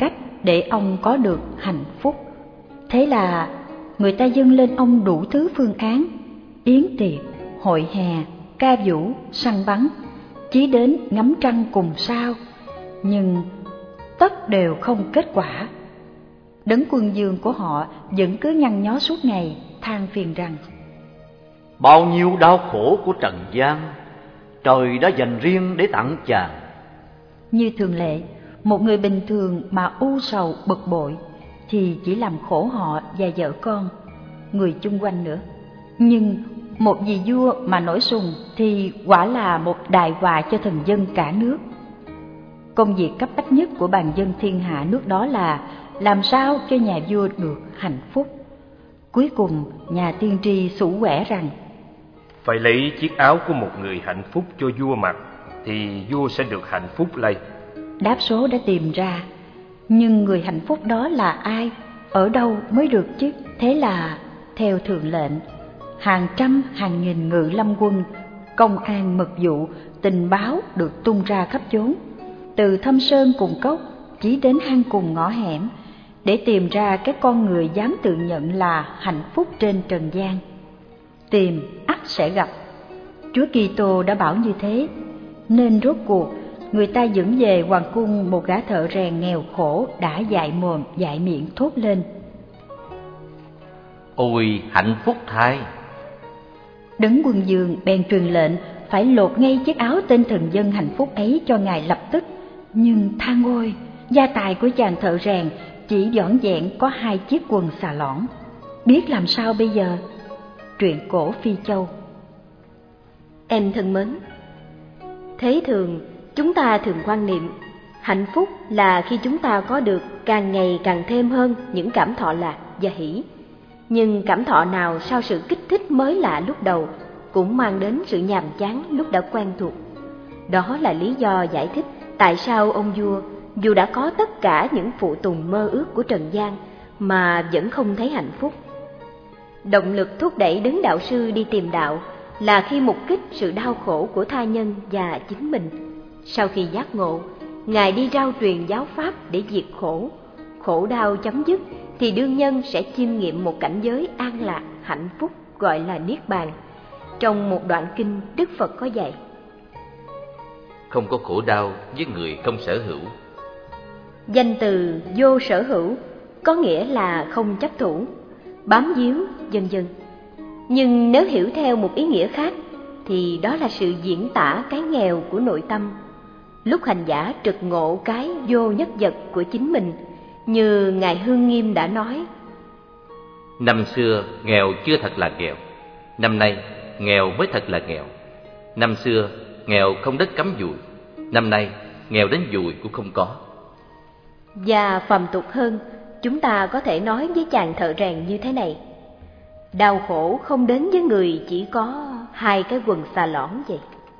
để ông có được hạnh phúc. Thế là người ta dâng lên ông đủ thứ phương án, yến tiệc, hội hè, ca vũ, săn bắn, chí đến ngắm trăng cùng sao, nhưng tất đều không kết quả. Đấng quân dương của họ vẫn cứ nhăn nhó suốt ngày, than phiền rằng: bao nhiêu đau khổ của trần gian, trời đã dành riêng để tặng chàng. Như thường lệ, một người bình thường mà u sầu bực bội thì chỉ làm khổ họ và vợ con, người chung quanh nữa. Nhưng một vị vua mà nổi sùng thì quả là một đại họa cho thần dân cả nước. Công việc cấp bách nhất của bàn dân thiên hạ nước đó là làm sao cho nhà vua được hạnh phúc. Cuối cùng nhà tiên tri sủ quẻ rằng: phải lấy chiếc áo của một người hạnh phúc cho vua mặc, thì vua sẽ được hạnh phúc lây. Đáp số đã tìm ra, nhưng người hạnh phúc đó là ai, ở đâu mới được chứ? Thế là theo thượng lệnh, hàng trăm hàng nghìn ngự lâm quân, công an mật vụ, tình báo được tung ra khắp chốn, từ thâm sơn cùng cốc chí đến hang cùng ngõ hẻm, để tìm ra các con người dám tự nhận là hạnh phúc trên trần gian. Tìm ắt sẽ gặp. Chúa Kitô đã bảo như thế, nên rốt cuộc người ta dẫn về hoàng cung một gã thợ rèn nghèo khổ đã dại mồm dại miệng thốt lên: ôi hạnh phúc thay! Đấng quân dương bèn truyền lệnh phải lột ngay chiếc áo tên thần dân hạnh phúc ấy cho ngài lập tức. Nhưng than ôi, gia tài của chàng thợ rèn chỉ vỏn vẹn có hai chiếc quần xà lõn, biết làm sao bây giờ? Truyện cổ Phi Châu. Em thân mến, thế thường chúng ta thường quan niệm hạnh phúc là khi chúng ta có được càng ngày càng thêm hơn những cảm thọ lạc và hỷ. Nhưng cảm thọ nào sau sự kích thích mới lạ lúc đầu cũng mang đến sự nhàm chán lúc đã quen thuộc. Đó là lý do giải thích tại sao ông vua dù đã có tất cả những phụ tùng mơ ước của trần gian mà vẫn không thấy hạnh phúc. Động lực thúc đẩy đấng đạo sư đi tìm đạo là khi mục kích sự đau khổ của tha nhân và chính mình. Sau khi giác ngộ, Ngài đi rao truyền giáo pháp để diệt khổ. Khổ đau chấm dứt thì đương nhân sẽ chiêm nghiệm một cảnh giới an lạc, hạnh phúc gọi là Niết Bàn. Trong một đoạn kinh, Đức Phật có dạy: không có khổ đau với người không sở hữu. Danh từ vô sở hữu có nghĩa là không chấp thủ, bám víu, vân vân. Nhưng nếu hiểu theo một ý nghĩa khác thì đó là sự diễn tả cái nghèo của nội tâm. Lúc hành giả trực ngộ cái vô nhất vật của chính mình, như Ngài Hương Nghiêm đã nói: năm xưa nghèo chưa thật là nghèo, năm nay nghèo mới thật là nghèo. Năm xưa nghèo không đất cắm dùi, năm nay nghèo đến dùi cũng không có. Và phàm tục hơn, chúng ta có thể nói với chàng thợ rèn như thế này: đau khổ không đến với người chỉ có hai cái quần xà lõn vậy.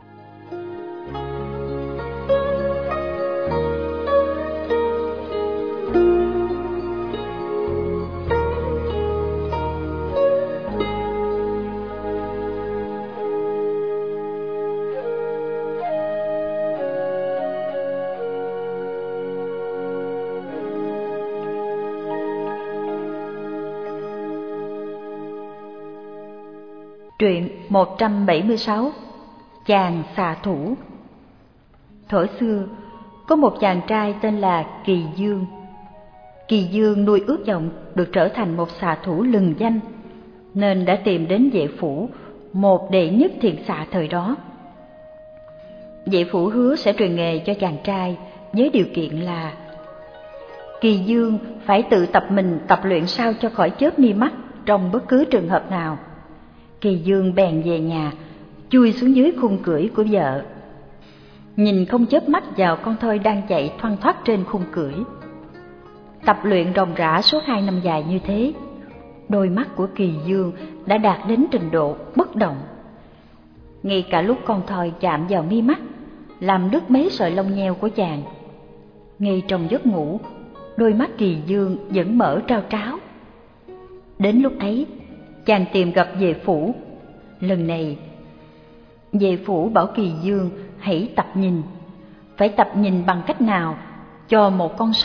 Truyện một trăm bảy mươi sáu. Chàng xạ thủ. Thuở xưa, có một chàng trai tên là Kỳ Dương. Kỳ Dương nuôi ước vọng được trở thành một xạ thủ lừng danh, nên đã tìm đến Vệ Phủ, một đệ nhất thiện xạ thời đó. Vệ Phủ hứa sẽ truyền nghề cho chàng trai với điều kiện là Kỳ Dương phải tự tập mình tập luyện sao cho khỏi chớp mi mắt trong bất cứ trường hợp nào. Kỳ Dương bèn về nhà, chui xuống dưới khung cưỡi của vợ, nhìn không chớp mắt vào con thoi đang chạy thoăn thoắt trên khung cưỡi. Tập luyện ròng rã suốt hai năm dài như thế, đôi mắt của Kỳ Dương đã đạt đến trình độ bất động. Ngay cả lúc con thoi chạm vào mi mắt, làm đứt mấy sợi lông nheo của chàng, ngay trong giấc ngủ, đôi mắt Kỳ Dương vẫn mở trao tráo. Đến lúc ấy, chàng tìm gặp Vệ Phủ. Lần này, Vệ Phủ bảo Kỳ Dương hãy tập nhìn. Phải tập nhìn bằng cách nào? Cho một con sâu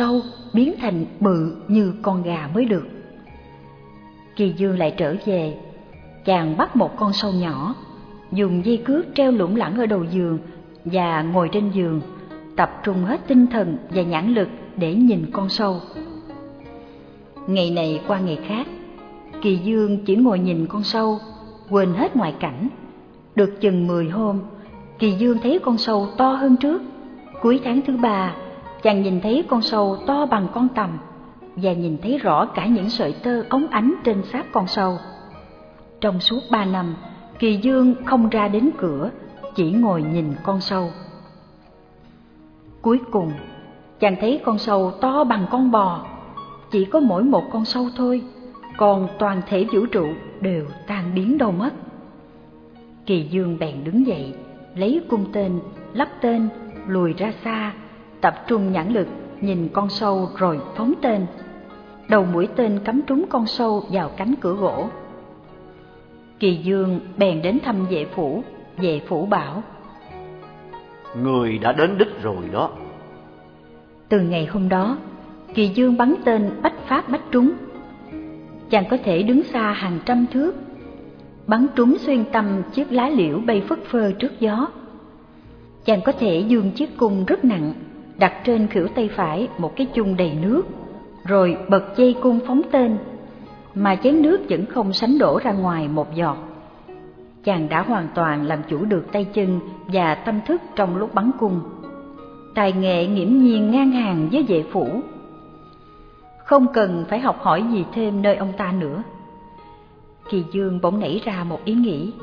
biến thành bự như con gà mới được. Kỳ Dương lại trở về, chàng bắt một con sâu nhỏ, dùng dây cước treo lủng lẳng ở đầu giường và ngồi trên giường, tập trung hết tinh thần và nhãn lực để nhìn con sâu. Ngày này qua ngày khác, Kỳ Dương chỉ ngồi nhìn con sâu, quên hết ngoại cảnh. Được chừng mười hôm, Kỳ Dương thấy con sâu to hơn trước. Cuối tháng thứ ba, chàng nhìn thấy con sâu to bằng con tằm và nhìn thấy rõ cả những sợi tơ óng ánh trên xác con sâu. Trong suốt ba năm, Kỳ Dương không ra đến cửa, chỉ ngồi nhìn con sâu. Cuối cùng, chàng thấy con sâu to bằng con bò. Chỉ có mỗi một con sâu thôi, còn toàn thể vũ trụ đều tan biến đâu mất. Kỳ Dương bèn đứng dậy, lấy cung tên, lắp tên, lùi ra xa, tập trung nhãn lực nhìn con sâu rồi phóng tên. Đầu mũi tên cắm trúng con sâu vào cánh cửa gỗ. Kỳ Dương bèn đến thăm Vệ Phủ. Vệ Phủ bảo: Người đã đến đích rồi đó. Từ ngày hôm đó, Kỳ Dương bắn tên bách phát bách trúng. Chàng có thể đứng xa hàng trăm thước, bắn trúng xuyên tâm chiếc lá liễu bay phất phơ trước gió. Chàng có thể giương chiếc cung rất nặng, đặt trên khuỷu tay phải một cái chung đầy nước, rồi bật dây cung phóng tên, mà chén nước vẫn không sánh đổ ra ngoài một giọt. Chàng đã hoàn toàn làm chủ được tay chân và tâm thức trong lúc bắn cung. Tài nghệ nghiễm nhiên ngang hàng với Vệ Phủ, không cần phải học hỏi gì thêm nơi ông ta nữa. Kỳ Dương bỗng nảy ra một ý nghĩ.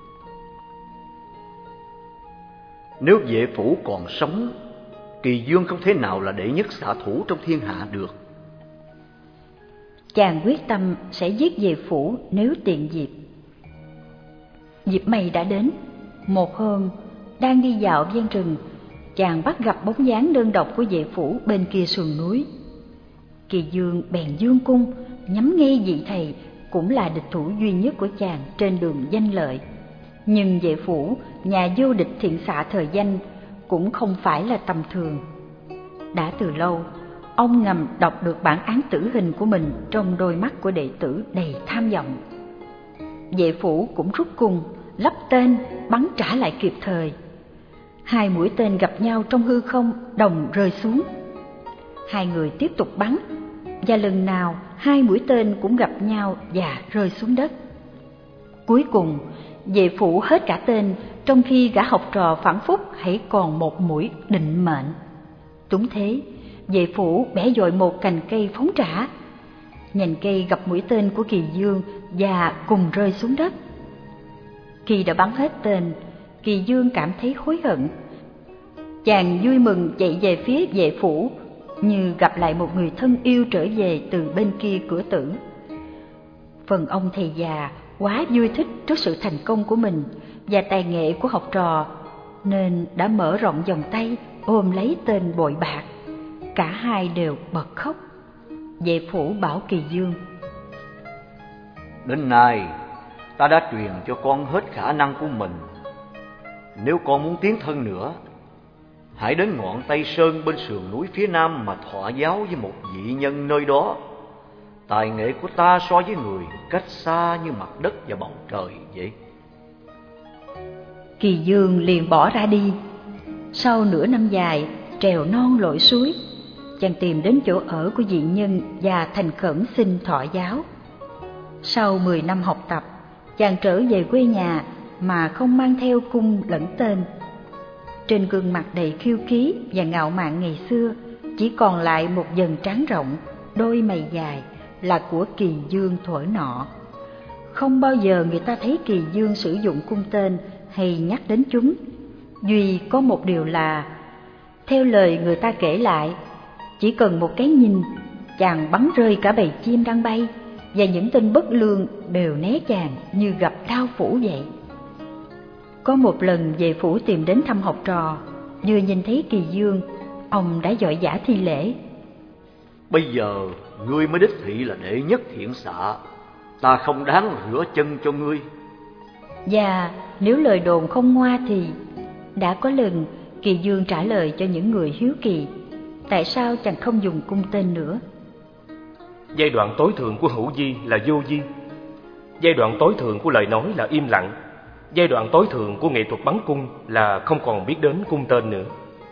Nếu Vệ Phủ còn sống, Kỳ Dương không thể nào là đệ nhất xạ thủ trong thiên hạ được. Chàng quyết tâm sẽ giết Vệ Phủ nếu tiện dịp. Dịp may đã đến. Một hôm, đang đi dạo ven rừng, chàng bắt gặp bóng dáng đơn độc của Vệ Phủ bên kia sườn núi. Kỳ Dương bèn dương cung, nhắm ngay vị thầy cũng là địch thủ duy nhất của chàng trên đường danh lợi. Nhưng Vệ Phủ, nhà vô địch thiện xạ thời danh, cũng không phải là tầm thường. Đã từ lâu, ông ngầm đọc được bản án tử hình của mình trong đôi mắt của đệ tử đầy tham vọng. Vệ Phủ cũng rút cung, lắp tên, bắn trả lại kịp thời. Hai mũi tên gặp nhau trong hư không, đồng rơi xuống. Hai người tiếp tục bắn, và lần nào hai mũi tên cũng gặp nhau và rơi xuống đất. Cuối cùng, Vệ Phủ hết cả tên, trong khi gã học trò phản phúc hãy còn một mũi định mệnh. Túng thế, Vệ Phủ bẻ dội một cành cây phóng trả. Nhành cây gặp mũi tên của Kỳ Dương và cùng rơi xuống đất. Khi đã bắn hết tên, Kỳ Dương cảm thấy hối hận. Chàng vui mừng chạy về phía Vệ Phủ, như gặp lại một người thân yêu trở về từ bên kia cửa tử. Phần ông thầy già quá vui thích trước sự thành công của mình và tài nghệ của học trò, nên đã mở rộng vòng tay ôm lấy tên bội bạc. Cả hai đều bật khóc. Vệ Phủ bảo Kỳ Dương: Đến nay, ta đã truyền cho con hết khả năng của mình. Nếu con muốn tiến thân nữa, hãy đến ngọn Tây Sơn bên sườn núi phía nam mà thọ giáo với một vị nhân nơi đó. Tài nghệ của ta so với người cách xa như mặt đất và bầu trời vậy. Kỳ Dương liền bỏ ra đi. Sau nửa năm dài trèo non lội suối, chàng tìm đến chỗ ở của vị nhân và thành khẩn xin thọ giáo. Sau mười năm học tập, chàng trở về quê nhà mà không mang theo cung lẫn tên. Trên gương mặt đầy khiêu khí và ngạo mạn ngày xưa, chỉ còn lại một dần trán rộng, đôi mày dài là của Kỳ Dương thuở nọ. Không bao giờ người ta thấy Kỳ Dương sử dụng cung tên hay nhắc đến chúng. Duy có một điều là, theo lời người ta kể lại, chỉ cần một cái nhìn, chàng bắn rơi cả bầy chim đang bay, và những tên bất lương đều né chàng như gặp đao phủ vậy. Có một lần Vệ Phủ tìm đến thăm học trò, vừa nhìn thấy Kỳ Dương, ông đã vội vã thi lễ: Bây giờ ngươi mới đích thị là đệ nhất thiện xạ, ta không đáng rửa chân cho ngươi. Và nếu lời đồn không ngoa thì đã có lần Kỳ Dương trả lời cho những người hiếu kỳ: tại sao chàng không dùng cung tên nữa? Giai đoạn tối thượng của hữu di là vô di. Giai đoạn tối thượng của lời nói là im lặng. Giai đoạn tối thượng của nghệ thuật bắn cung là không còn biết đến cung tên nữa.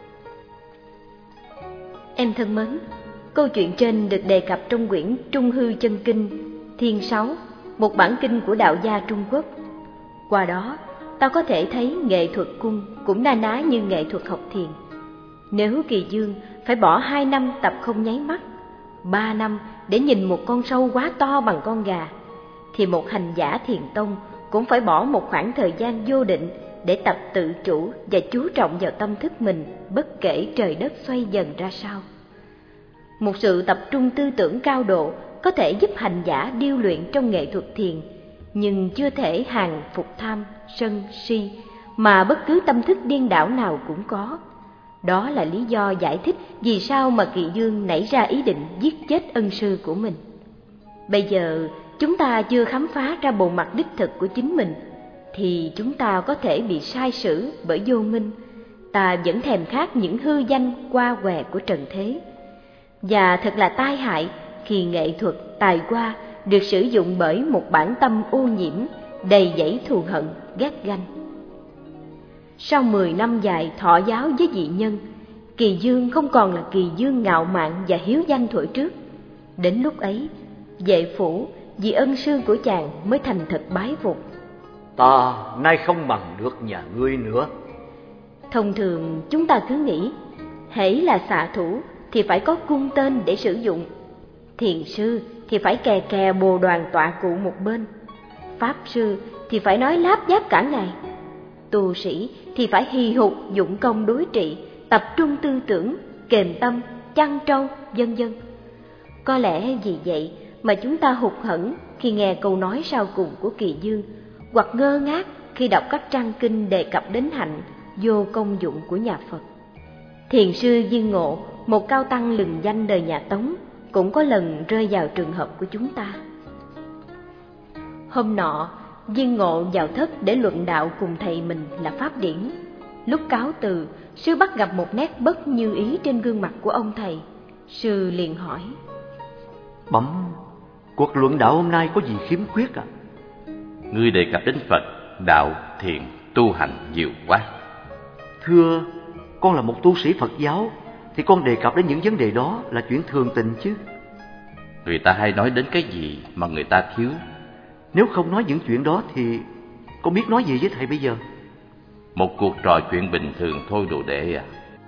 Em thân mến, câu chuyện trên được đề cập trong quyển Trung Hư Chân Kinh Thiên Sáu, một bản kinh của đạo gia Trung Quốc. Qua đó, ta có thể thấy nghệ thuật cung cũng na ná như nghệ thuật học thiền. Nếu Kỳ Dương phải bỏ hai năm tập không nháy mắt, ba năm để nhìn một con sâu quá to bằng con gà, thì một hành giả thiền tông cũng phải bỏ một khoảng thời gian vô định để tập tự chủ và chú trọng vào tâm thức mình, bất kể trời đất xoay dần ra sao. Một sự tập trung tư tưởng cao độ có thể giúp hành giả điêu luyện trong nghệ thuật thiền, nhưng chưa thể hàng phục tham, sân, si mà bất cứ tâm thức điên đảo nào cũng có. Đó là lý do giải thích vì sao mà Kỳ Dương nảy ra ý định giết chết ân sư của mình. Bây giờ chúng ta chưa khám phá ra bộ mặt đích thực của chính mình, thì chúng ta có thể bị sai sử bởi vô minh. Ta vẫn thèm khát những hư danh qua què của trần thế. Và thật là tai hại khi nghệ thuật, tài hoa được sử dụng bởi một bản tâm ô nhiễm, đầy dẫy thù hận, ghét ganh. Sau mười năm dài thọ giáo với dị nhân, Kỳ Dương không còn là Kỳ Dương ngạo mạn và hiếu danh thuở trước. Đến lúc ấy, Vệ Phủ vì ân sư của chàng mới thành thật bái phục. Ta nay không bằng được nhà ngươi nữa. Thông thường chúng ta cứ nghĩ, hễ là xạ thủ thì phải có cung tên để sử dụng, thiền sư thì phải kè kè bồ đoàn tọa cụ một bên, pháp sư thì phải nói láp giáp cả ngày, tu sĩ thì phải hì hục dụng công đối trị, tập trung tư tưởng, kềm tâm, chăn trâu, vân vân. Có lẽ vì vậy mà chúng ta hụt hẫng khi nghe câu nói sau cùng của Kỳ Dương, hoặc ngơ ngác khi đọc các trang kinh đề cập đến hạnh vô công dụng của nhà Phật. Thiền sư Viên Ngộ, một cao tăng lừng danh đời nhà Tống, cũng có lần rơi vào trường hợp của chúng ta. Hôm nọ, Viên Ngộ vào thất để luận đạo cùng thầy mình là Pháp Điển. Lúc cáo từ, sư bắt gặp một nét bất như ý trên gương mặt của ông thầy. Sư liền hỏi: Bẩm, cuộc luận đạo hôm nay có gì khiếm khuyết à? Ngươi đề cập đến Phật, đạo, thiền, tu hành nhiều quá. Thưa, con là một tu sĩ Phật giáo, thì con đề cập đến những vấn đề đó là chuyện thường tình chứ. Người ta hay nói đến cái gì mà người ta thiếu. Nếu không nói những chuyện đó thì con biết nói gì với thầy bây giờ? Một cuộc trò chuyện bình thường thôi đồ đệ à.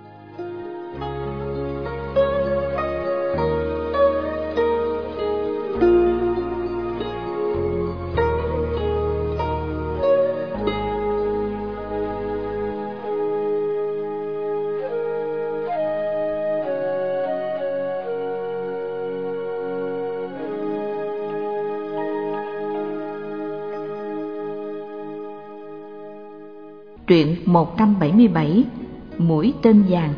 Truyện một trăm bảy mươi bảy, Mũi tên vàng.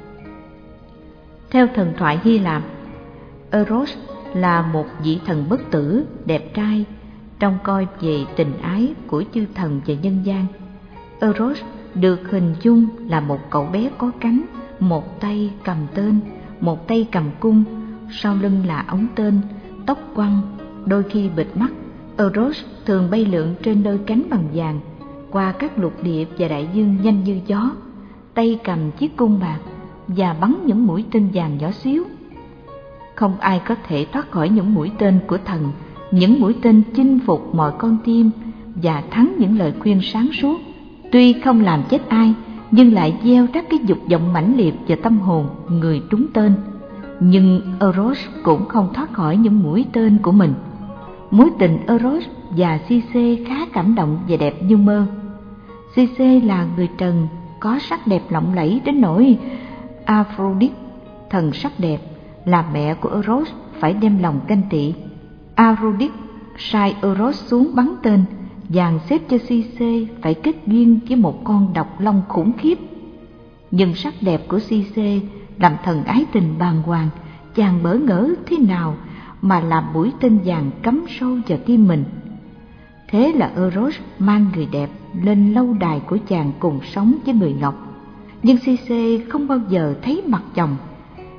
Theo thần thoại Hy Lạp, Eros là một vị thần bất tử, đẹp trai, trông coi về tình ái của chư thần và nhân gian. Eros được hình dung là một cậu bé có cánh, một tay cầm tên, một tay cầm cung, sau lưng là ống tên, tóc quăn, đôi khi bịt mắt. Eros thường bay lượn trên đôi cánh bằng vàng, qua các lục địa và đại dương nhanh như gió, tay cầm chiếc cung bạc và bắn những mũi tên vàng nhỏ xíu. Không ai có thể thoát khỏi những mũi tên của thần, những mũi tên chinh phục mọi con tim và thắng những lời khuyên sáng suốt. Tuy không làm chết ai, nhưng lại gieo rắc cái dục vọng mãnh liệt vào tâm hồn người trúng tên. Nhưng Eros cũng không thoát khỏi những mũi tên của mình. Mối tình Eros và Circe khá cảm động và đẹp như mơ. Circe là người trần, có sắc đẹp lộng lẫy đến nỗi Aphrodite, thần sắc đẹp, là mẹ của Eros, phải đem lòng ganh tị. Aphrodite sai Eros xuống bắn tên, dàn xếp cho Circe phải kết duyên với một con độc long khủng khiếp. Nhưng sắc đẹp của Circe làm thần ái tình bàng hoàng, chàng bỡ ngỡ thế nào mà làm mũi tên vàng cắm sâu vào tim mình. Thế là Eros mang người đẹp lên lâu đài của chàng cùng sống với người ngọc. Nhưng Circe không bao giờ thấy mặt chồng.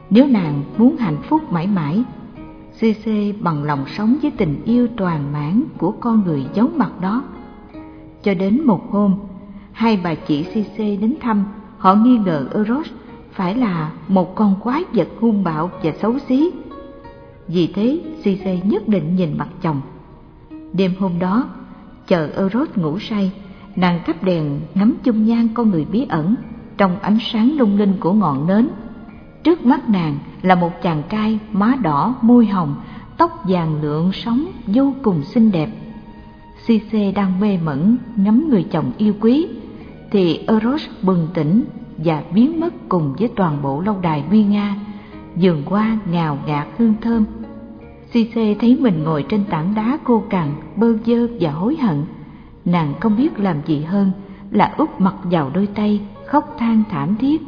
Nếu nàng muốn hạnh phúc mãi mãi, xê xê bằng lòng sống với tình yêu toàn mãn của con người giấu mặt đó. Cho đến một hôm, hai bà chị xê xê đến thăm, họ nghi ngờ Eros phải là một con quái vật hung bạo và xấu xí. Vì thế, xê xê nhất định nhìn mặt chồng. Đêm hôm đó, chờ Eros ngủ say, nàng thắp đèn ngắm dung nhan con người bí ẩn trong ánh sáng lung linh của ngọn nến. Trước mắt nàng là một chàng trai má đỏ, môi hồng, tóc vàng lượn sóng vô cùng xinh đẹp. xê xê đang mê mẩn ngắm người chồng yêu quý, thì Eros bừng tỉnh và biến mất cùng với toàn bộ lâu đài nguy nga, vườn hoa ngào ngạt hương thơm. xê xê thấy mình ngồi trên tảng đá khô cằn, bơ vơ và hối hận. Nàng không biết làm gì hơn là úp mặt vào đôi tay, khóc than thảm thiết.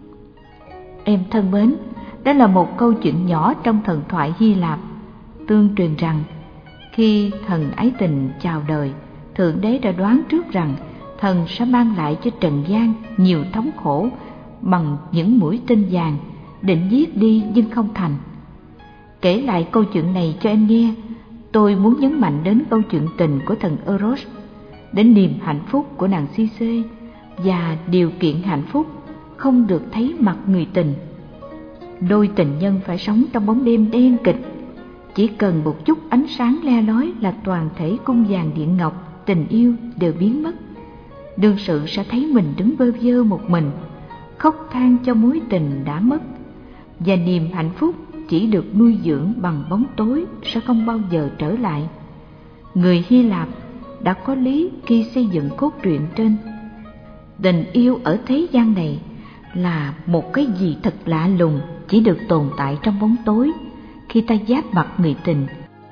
Em thân mến, đó là một câu chuyện nhỏ trong thần thoại Hy Lạp. Tương truyền rằng, khi thần ái tình chào đời, Thượng Đế đã đoán trước rằng thần sẽ mang lại cho trần gian nhiều thống khổ bằng những mũi tên vàng, định giết đi nhưng không thành. Kể lại câu chuyện này cho em nghe, tôi muốn nhấn mạnh đến câu chuyện tình của thần Eros, đến niềm hạnh phúc của nàng xê xê và điều kiện hạnh phúc không được thấy mặt người tình. Đôi tình nhân phải sống trong bóng đêm đen kịch, chỉ cần một chút ánh sáng le lói là toàn thể cung vàng điện ngọc tình yêu đều biến mất. Đương sự sẽ thấy mình đứng bơ vơ một mình, khóc than cho mối tình đã mất, và niềm hạnh phúc chỉ được nuôi dưỡng bằng bóng tối sẽ không bao giờ trở lại. Người Hy Lạp đã có lý khi xây dựng cốt truyện trên. Tình yêu ở thế gian này là một cái gì thật lạ lùng, chỉ được tồn tại trong bóng tối khi ta giáp mặt người tình.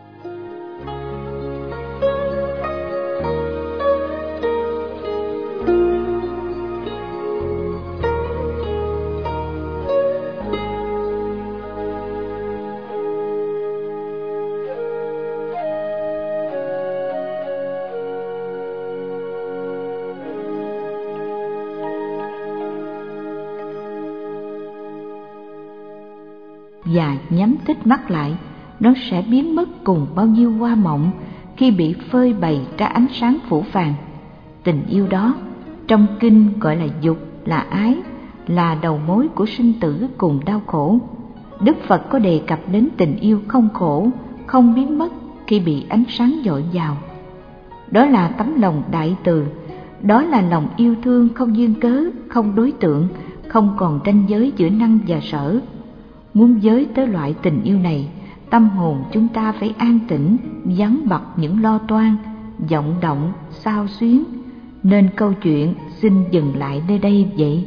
Và nhắm tít mắt lại, nó sẽ biến mất cùng bao nhiêu hoa mộng khi bị phơi bày ra ánh sáng phủ phàng. Tình yêu đó, trong kinh gọi là dục, là ái, là đầu mối của sinh tử cùng đau khổ. Đức Phật có đề cập đến tình yêu không khổ, không biến mất khi bị ánh sáng dội vào. Đó là tấm lòng đại từ, đó là lòng yêu thương không duyên cớ, không đối tượng, không còn ranh giới giữa năng và sở. Muốn giới tới loại tình yêu này, tâm hồn chúng ta phải an tĩnh, vắng bặt những lo toan, vọng động, xao xuyến. Nên câu chuyện xin dừng lại nơi đây vậy.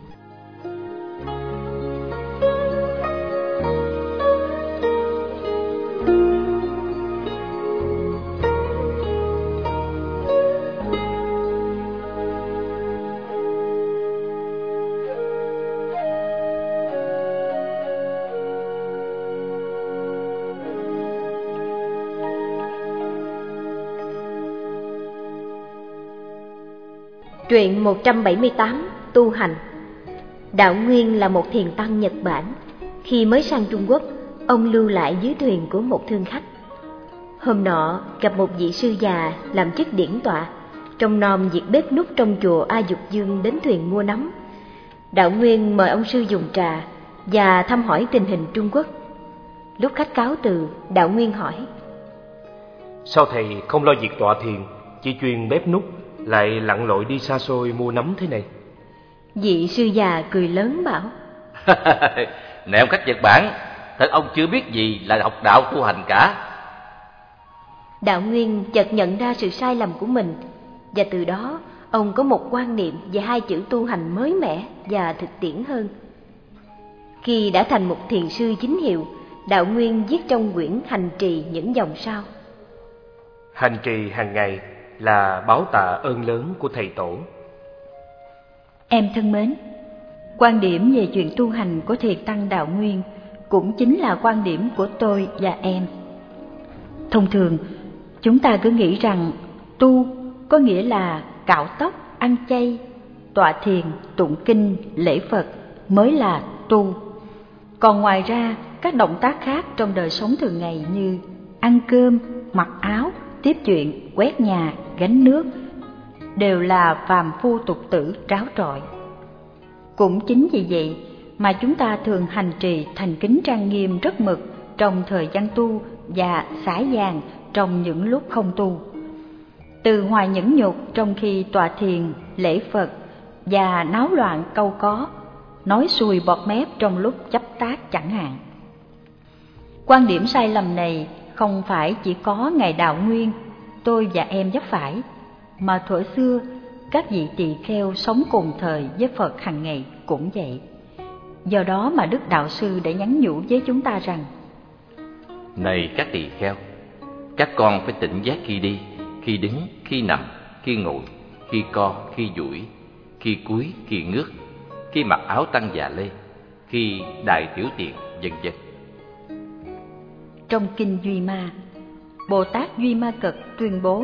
Truyện một trăm bảy mươi tám. Tu hành. Đạo Nguyên là một thiền tăng Nhật Bản. Khi mới sang Trung Quốc, ông lưu lại dưới thuyền của một thương khách. Hôm nọ gặp một vị sư già làm chức điển tọa, trông nom việc bếp núc trong chùa A Dục Dương đến thuyền mua nắm. Đạo Nguyên mời ông sư dùng trà và thăm hỏi tình hình Trung Quốc. Lúc khách cáo từ, Đạo Nguyên hỏi: Sao thầy không lo việc tọa thiền, chỉ chuyên bếp núc, lại lặn lội đi xa xôi mua nắm thế này? Vị sư già cười lớn bảo: Nè ông khách Nhật Bản, thật ông chưa biết gì là học đạo tu hành cả. Đạo Nguyên chợt nhận ra sự sai lầm của mình, và từ đó ông có một quan niệm về hai chữ tu hành mới mẻ và thực tiễn hơn. Khi đã thành một thiền sư chính hiệu, Đạo Nguyên viết trong quyển Hành Trì những dòng sau: Hành trì hàng ngày là báo tạ ơn lớn của thầy tổ. Em thân mến, quan điểm về chuyện tu hành của thiền tăng Đạo Nguyên cũng chính là quan điểm của tôi và em. Thông thường, chúng ta cứ nghĩ rằng tu có nghĩa là cạo tóc, ăn chay, tọa thiền, tụng kinh, lễ Phật mới là tu. Còn ngoài ra, các động tác khác trong đời sống thường ngày như ăn cơm, mặc áo, tiếp chuyện, quét nhà, gánh nước đều là phàm phu tục tử tráo trọi. Cũng chính vì vậy mà chúng ta thường hành trì thành kính trang nghiêm rất mực trong thời gian tu và xả dàng trong những lúc không tu. Từ hoài nhẫn nhục trong khi tọa thiền, lễ Phật và náo loạn câu có, nói xuôi bọt mép trong lúc chấp tác chẳng hạn. Quan điểm sai lầm này không phải chỉ có Ngài Đạo Nguyên, tôi và em vấp phải, mà thuở xưa các vị tỳ kheo sống cùng thời với Phật hàng ngày cũng vậy. Do đó mà Đức Đạo Sư đã nhắn nhủ với chúng ta rằng: Này các tỳ kheo, các con phải tỉnh giác khi đi, khi đứng, khi nằm, khi ngồi, khi co, khi duỗi, khi cúi, khi ngước, khi mặc áo tăng dạ lê, khi đại tiểu tiện, vân vân. Trong kinh Duy Ma, Bồ Tát Duy Ma Cật tuyên bố: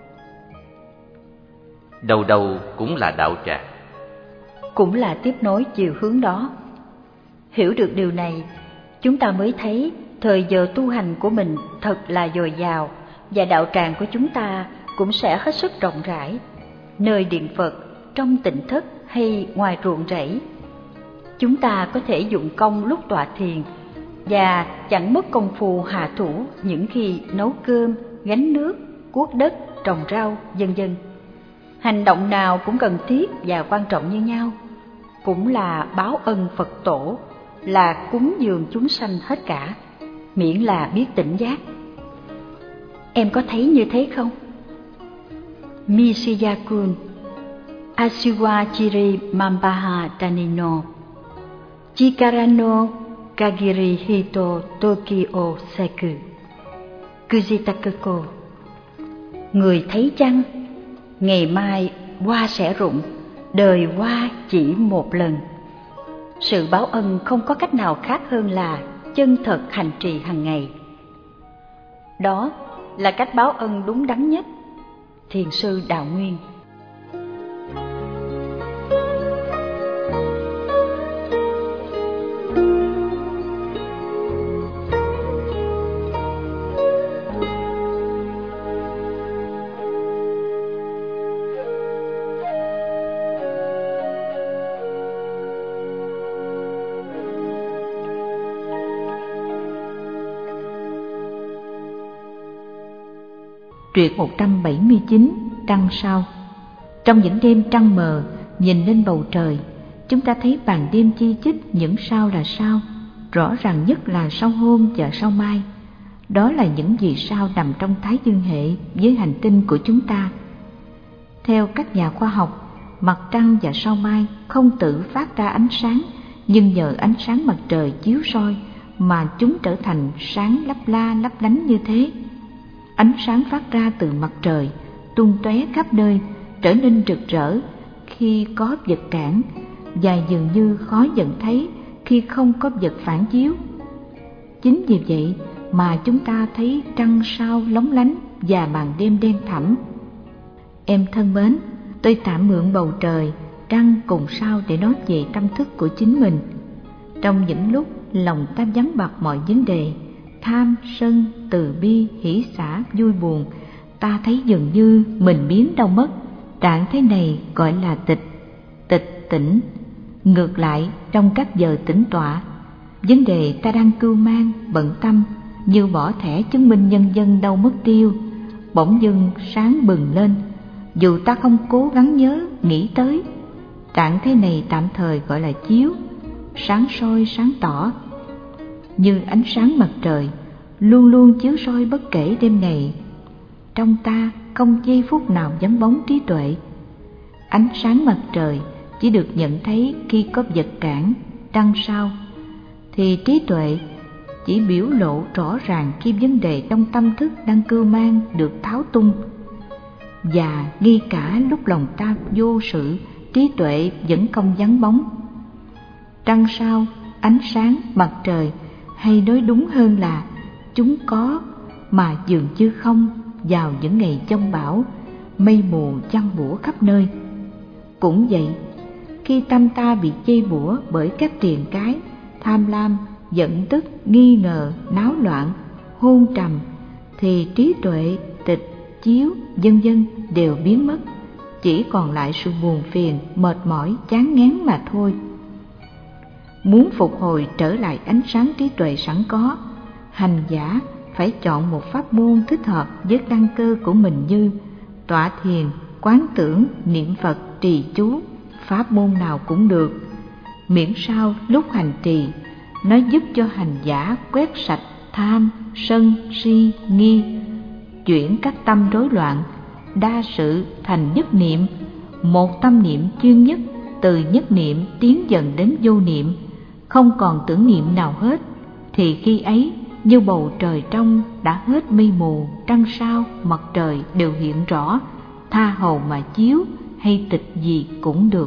Đầu đầu cũng là đạo tràng, cũng là tiếp nối chiều hướng đó. Hiểu được điều này, chúng ta mới thấy thời giờ tu hành của mình thật là dồi dào, và đạo tràng của chúng ta cũng sẽ hết sức rộng rãi, nơi điện Phật, trong tỉnh thất hay ngoài ruộng rẫy. Chúng ta có thể dụng công lúc tọa thiền và chẳng mất công phu hạ thủ những khi nấu cơm, gánh nước, cuốc đất, trồng rau, vân vân. Hành động nào cũng cần thiết và quan trọng như nhau, cũng là báo ân Phật Tổ, là cúng dường chúng sanh hết cả, miễn là biết tỉnh giác. Em có thấy như thế không? Mishiyakun Asiwachiri Mambaha Tanino Chikarano Kagiri Hito Tokyo Seku Kujitakeko. Người thấy chăng? Ngày mai hoa sẽ rụng, đời hoa chỉ một lần. Sự báo ân không có cách nào khác hơn là chân thật hành trì hàng ngày. Đó là cách báo ân đúng đắn nhất. Thiền sư Đạo Nguyên. Truyện một trăm bảy mươi chín, trăng sao. Trong những đêm trăng mờ, nhìn lên bầu trời, chúng ta thấy ban đêm chi chít những sao là sao, rõ ràng nhất là sao hôm và sao mai. Đó là những vì sao nằm trong Thái Dương hệ với hành tinh của chúng ta. Theo các nhà khoa học, mặt trăng và sao mai không tự phát ra ánh sáng, nhưng nhờ ánh sáng mặt trời chiếu soi mà chúng trở thành sáng lấp la lấp lánh như thế. Ánh sáng phát ra từ mặt trời tung tóe khắp nơi, trở nên rực rỡ khi có vật cản và dường như khó nhận thấy khi không có vật phản chiếu. Chính vì vậy mà chúng ta thấy trăng sao lóng lánh và màn đêm đen thẳm. Em thân mến, tôi tạm mượn bầu trời, trăng cùng sao để nói về tâm thức của chính mình. Trong những lúc lòng ta vắng bặt mọi vấn đề, tham, sân, từ bi, hỷ xả, vui buồn, ta thấy dường như mình biến đâu mất. Trạng thái này gọi là tịch, tịch tỉnh. Ngược lại, trong các giờ tĩnh tọa, vấn đề ta đang cưu mang, bận tâm, như bỏ thẻ chứng minh nhân dân đâu mất tiêu, bỗng dưng sáng bừng lên, dù ta không cố gắng nhớ, nghĩ tới. Trạng thái này tạm thời gọi là chiếu, sáng soi sáng tỏ. Như ánh sáng mặt trời, luôn luôn chiếu soi bất kể đêm ngày. Trong ta không giây phút nào vắng bóng trí tuệ. Ánh sáng mặt trời chỉ được nhận thấy khi có vật cản, trăng sao, thì trí tuệ chỉ biểu lộ rõ ràng khi vấn đề trong tâm thức đang cưu mang được tháo tung. Và ngay cả lúc lòng ta vô sự, trí tuệ vẫn không vắng bóng. Trăng sao, ánh sáng, mặt trời, hay nói đúng hơn là chúng có mà dường như không vào những ngày giông bão, mây mù giăng bủa khắp nơi. Cũng vậy, khi tâm ta bị chây bủa bởi các triền cái, tham lam giận tức, nghi ngờ, náo loạn, hôn trầm, thì trí tuệ, tịch, chiếu, vân vân đều biến mất, chỉ còn lại sự buồn phiền, mệt mỏi, chán ngán mà thôi. Muốn phục hồi trở lại ánh sáng trí tuệ sẵn có, hành giả phải chọn một pháp môn thích hợp với căn cơ của mình như tọa thiền, quán tưởng, niệm Phật, trì chú, pháp môn nào cũng được, miễn sao lúc hành trì nó giúp cho hành giả quét sạch tham, sân, si, nghi, chuyển các tâm rối loạn, đa sự thành nhất niệm, một tâm niệm chuyên nhất, từ nhất niệm tiến dần đến vô niệm, không còn tưởng niệm nào hết, thì khi ấy như bầu trời trong đã hết mây mù, trăng sao, mặt trời đều hiện rõ, tha hồ mà chiếu hay tịch gì cũng được.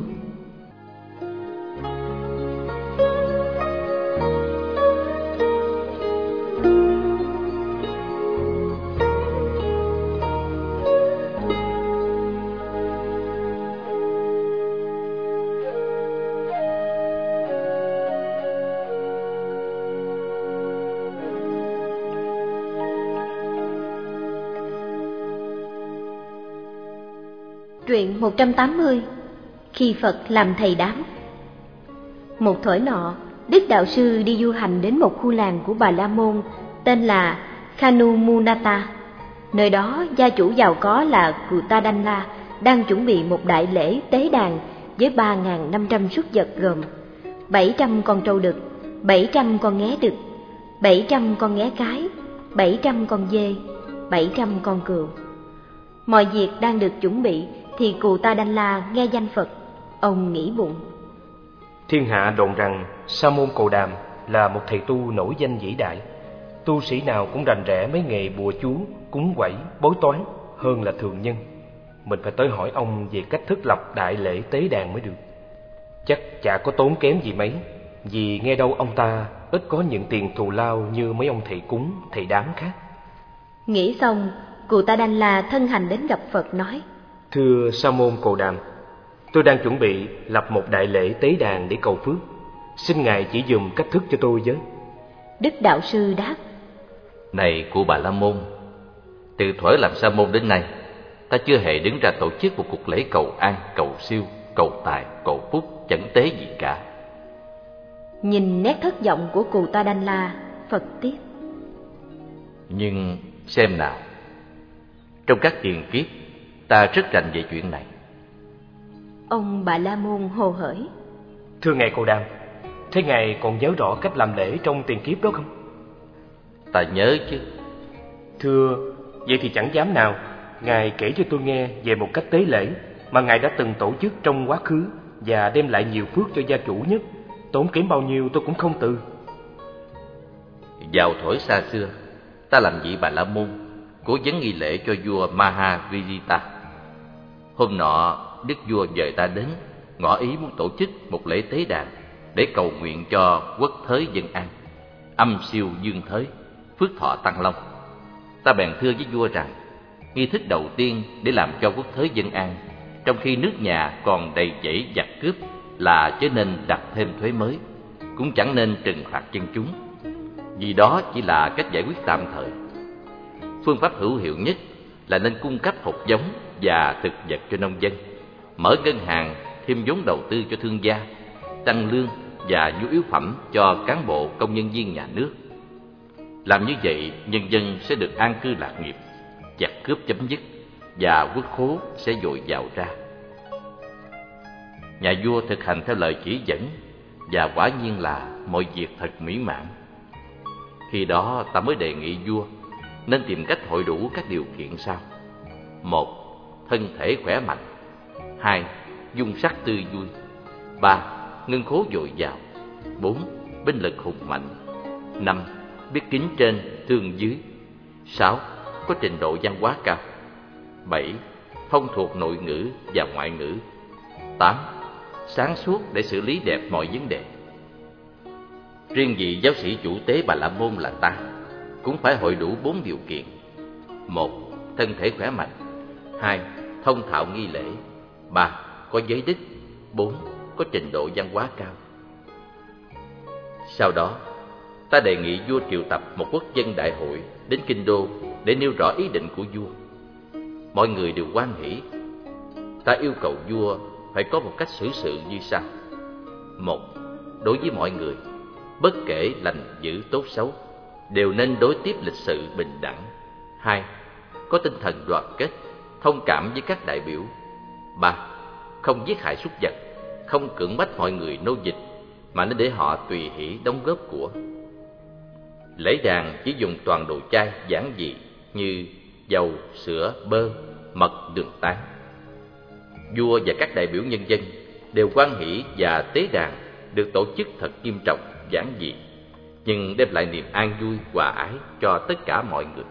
Truyện một trăm tám mươi. Khi Phật làm thầy đám. Một thuở nọ, Đức Đạo Sư đi du hành đến một khu làng của Bà La Môn tên là Khanumunata. Nơi đó gia chủ giàu có là Cutadanla đang chuẩn bị một đại lễ tế đàn với ba nghìn năm trăm súc vật gồm bảy trăm con trâu đực, bảy trăm con nghé đực, bảy trăm con nghé cái, bảy trăm con dê, bảy trăm con cừu. Mọi việc đang được chuẩn bị thì Cutadanla nghe danh Phật, ông nghĩ bụng: thiên hạ đồn rằng Sa môn Cồ Đàm là một thầy tu nổi danh vĩ đại. Tu sĩ nào cũng rành rẽ mấy nghề bùa chú, cúng quẩy, bói toán hơn là thường nhân. Mình phải tới hỏi ông về cách thức lập đại lễ tế đàn mới được. Chắc chả có tốn kém gì mấy, vì nghe đâu ông ta ít có những tiền thù lao như mấy ông thầy cúng, thầy đám khác. Nghĩ xong, Cutadanla thân hành đến gặp Phật nói: thưa Sa môn Cồ Đàm, tôi đang chuẩn bị lập một đại lễ tế đàn để cầu phước, xin ngài chỉ dùm cách thức cho tôi với. Đức Đạo Sư đáp: này của Bà La Môn, từ thuở làm Sa môn đến nay, ta chưa hề đứng ra tổ chức một cuộc lễ cầu an, cầu siêu, cầu tài, cầu phúc, chẳng tế gì cả. Nhìn nét thất vọng của Cutadanla, Phật tiếp: nhưng xem nào, trong các tiền kiếp ta rất rành về chuyện này. Ông Bà La Môn hồ hởi: thưa ngài Cồ Đàm, thế ngài còn nhớ rõ cách làm lễ trong tiền kiếp đó không? Ta nhớ chứ. Thưa, vậy thì chẳng dám nào ngài kể cho tôi nghe về một cách tế lễ mà ngài đã từng tổ chức trong quá khứ và đem lại nhiều phước cho gia chủ nhất, tốn kém bao nhiêu tôi cũng không từ. Vào thuở xa xưa, ta làm vị Bà La Môn, cố vấn nghi lễ cho vua Mahavijita. Hôm nọ, đức vua dời ta đến, ngỏ ý muốn tổ chức một lễ tế đàn để cầu nguyện cho quốc thới dân an, âm siêu dương thới, phước thọ tăng long. Ta bèn thưa với vua rằng, nghi thức đầu tiên để làm cho quốc thới dân an, trong khi nước nhà còn đầy dẫy giặc cướp, là chớ nên đặt thêm thuế mới, cũng chẳng nên trừng phạt dân chúng, vì đó chỉ là cách giải quyết tạm thời. Phương pháp hữu hiệu nhất là nên cung cấp hột giống và thực vật cho nông dân, mở ngân hàng, thêm vốn đầu tư cho thương gia, tăng lương và nhu yếu phẩm cho cán bộ công nhân viên nhà nước. Làm như vậy, nhân dân sẽ được an cư lạc nghiệp, giặc cướp chấm dứt và quốc khố sẽ dồi dào ra. Nhà vua thực hành theo lời chỉ dẫn và quả nhiên là mọi việc thật mỹ mãn. Khi đó ta mới đề nghị vua nên tìm cách hội đủ các điều kiện sau: một, thân thể khỏe mạnh; hai, dung sắc tươi vui; ba, ngân khố dồi dào; bốn, binh lực hùng mạnh; năm, biết kính trên thương dưới; sáu, có trình độ văn hóa cao; bảy, thông thuộc nội ngữ và ngoại ngữ; tám, sáng suốt để xử lý đẹp mọi vấn đề. Riêng vị giáo sĩ chủ tế Bà La Môn là ta cũng phải hội đủ bốn điều kiện: một, thân thể khỏe mạnh; hai, thông thạo nghi lễ; ba, có giới đức; bốn, có trình độ văn hóa cao. Sau đó, ta đề nghị vua triệu tập một quốc dân đại hội đến kinh đô để nêu rõ ý định của vua. Mọi người đều hoan hỉ. Ta yêu cầu vua phải có một cách xử sự như sau. Một, đối với mọi người, bất kể lành dữ tốt xấu, đều nên đối tiếp lịch sự bình đẳng. Hai, có tinh thần đoàn kết, thông cảm với các đại biểu. Ba, không giết hại súc vật, không cưỡng bách mọi người nô dịch, mà nên để họ tùy hỷ đóng góp của. Lễ đàn chỉ dùng toàn đồ chay giản dị như dầu, sữa, bơ, mật, đường tán. Vua và các đại biểu nhân dân đều hoan hỷ và tế đàn được tổ chức thật nghiêm trọng, giản dị, nhưng đem lại niềm an vui, hòa ái cho tất cả mọi người.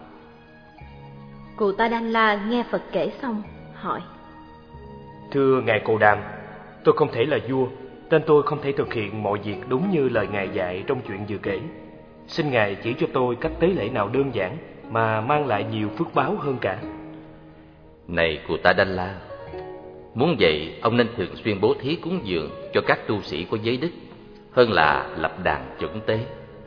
Cụ Ta Đan La nghe Phật kể xong, hỏi: Thưa Ngài Cồ Đàm, tôi không thể là vua, nên tôi không thể thực hiện mọi việc đúng như lời Ngài dạy trong chuyện vừa kể. Xin Ngài chỉ cho tôi cách tế lễ nào đơn giản mà mang lại nhiều phước báo hơn cả. Này Cụ Ta Đan La, muốn vậy ông nên thường xuyên bố thí cúng dường cho các tu sĩ có giới đức, hơn là lập đàn chuẩn tế.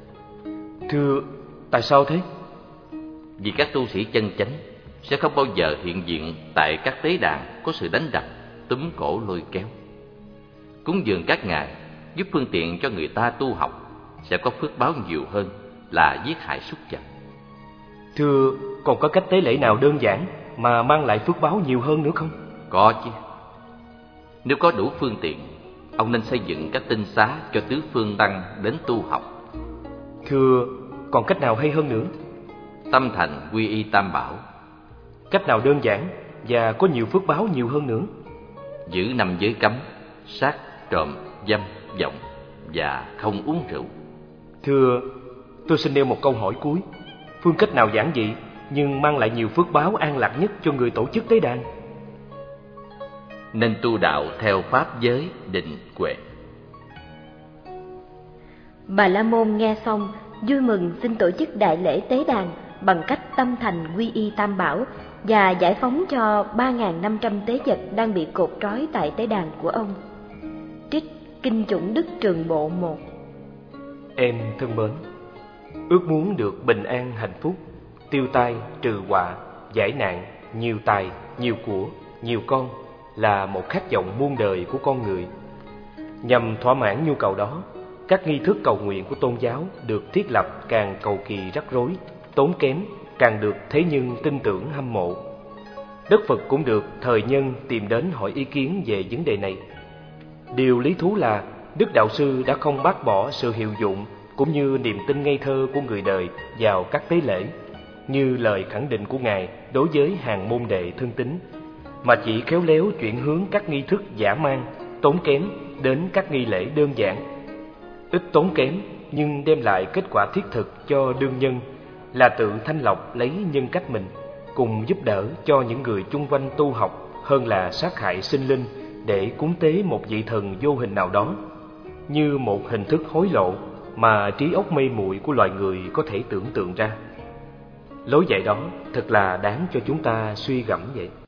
Thưa, tại sao thế? Vì các tu sĩ chân chánh sẽ không bao giờ hiện diện tại các tế đàn có sự đánh đập, túm cổ lôi kéo. Cúng dường các ngài giúp phương tiện cho người ta tu học, sẽ có phước báo nhiều hơn là giết hại súc vật. Thưa, còn có cách tế lễ nào đơn giản mà mang lại phước báo nhiều hơn nữa không? Có chứ. Nếu có đủ phương tiện, ông nên xây dựng các tinh xá cho tứ phương tăng đến tu học. Thưa, còn cách nào hay hơn nữa? Tâm thành quy y tam bảo. Cách nào đơn giản và có nhiều phước báo nhiều hơn nữa? Giữ năm giới cấm: sát, trộm, dâm, vọng và không uống rượu. Thưa, tôi xin nêu một câu hỏi cuối. Phương cách nào giản dị nhưng mang lại nhiều phước báo an lạc nhất cho người tổ chức tế đàn? Nên tu đạo theo pháp giới định huệ. Bà La Môn nghe xong vui mừng xin tổ chức đại lễ tế đàn bằng cách tâm thành quy y tam bảo và giải phóng cho ba nghìn năm trăm tế vật đang bị cột trói tại tế đàn của ông. Trích Kinh Chủng Đức Trường Bộ một. Em thân mến, ước muốn được bình an hạnh phúc, tiêu tai trừ họa, giải nạn, nhiều tài, nhiều của, nhiều con là một khát vọng muôn đời của con người. Nhằm thỏa mãn nhu cầu đó, các nghi thức cầu nguyện của tôn giáo được thiết lập càng cầu kỳ rắc rối, tốn kém, càng được thế nhân tin tưởng hâm mộ. Đức Phật cũng được thời nhân tìm đến hỏi ý kiến về vấn đề này. Điều lý thú là Đức Đạo Sư đã không bác bỏ sự hiệu dụng cũng như niềm tin ngây thơ của người đời vào các tế lễ, như lời khẳng định của Ngài đối với hàng môn đệ thân tín, mà chỉ khéo léo chuyển hướng các nghi thức dã man, tốn kém đến các nghi lễ đơn giản, ít tốn kém nhưng đem lại kết quả thiết thực cho đương nhân, là tự thanh lọc lấy nhân cách mình, cùng giúp đỡ cho những người chung quanh tu học, hơn là sát hại sinh linh để cúng tế một vị thần vô hình nào đó, như một hình thức hối lộ mà trí óc mê muội của loài người có thể tưởng tượng ra. Lối dạy đó thật là đáng cho chúng ta suy gẫm vậy.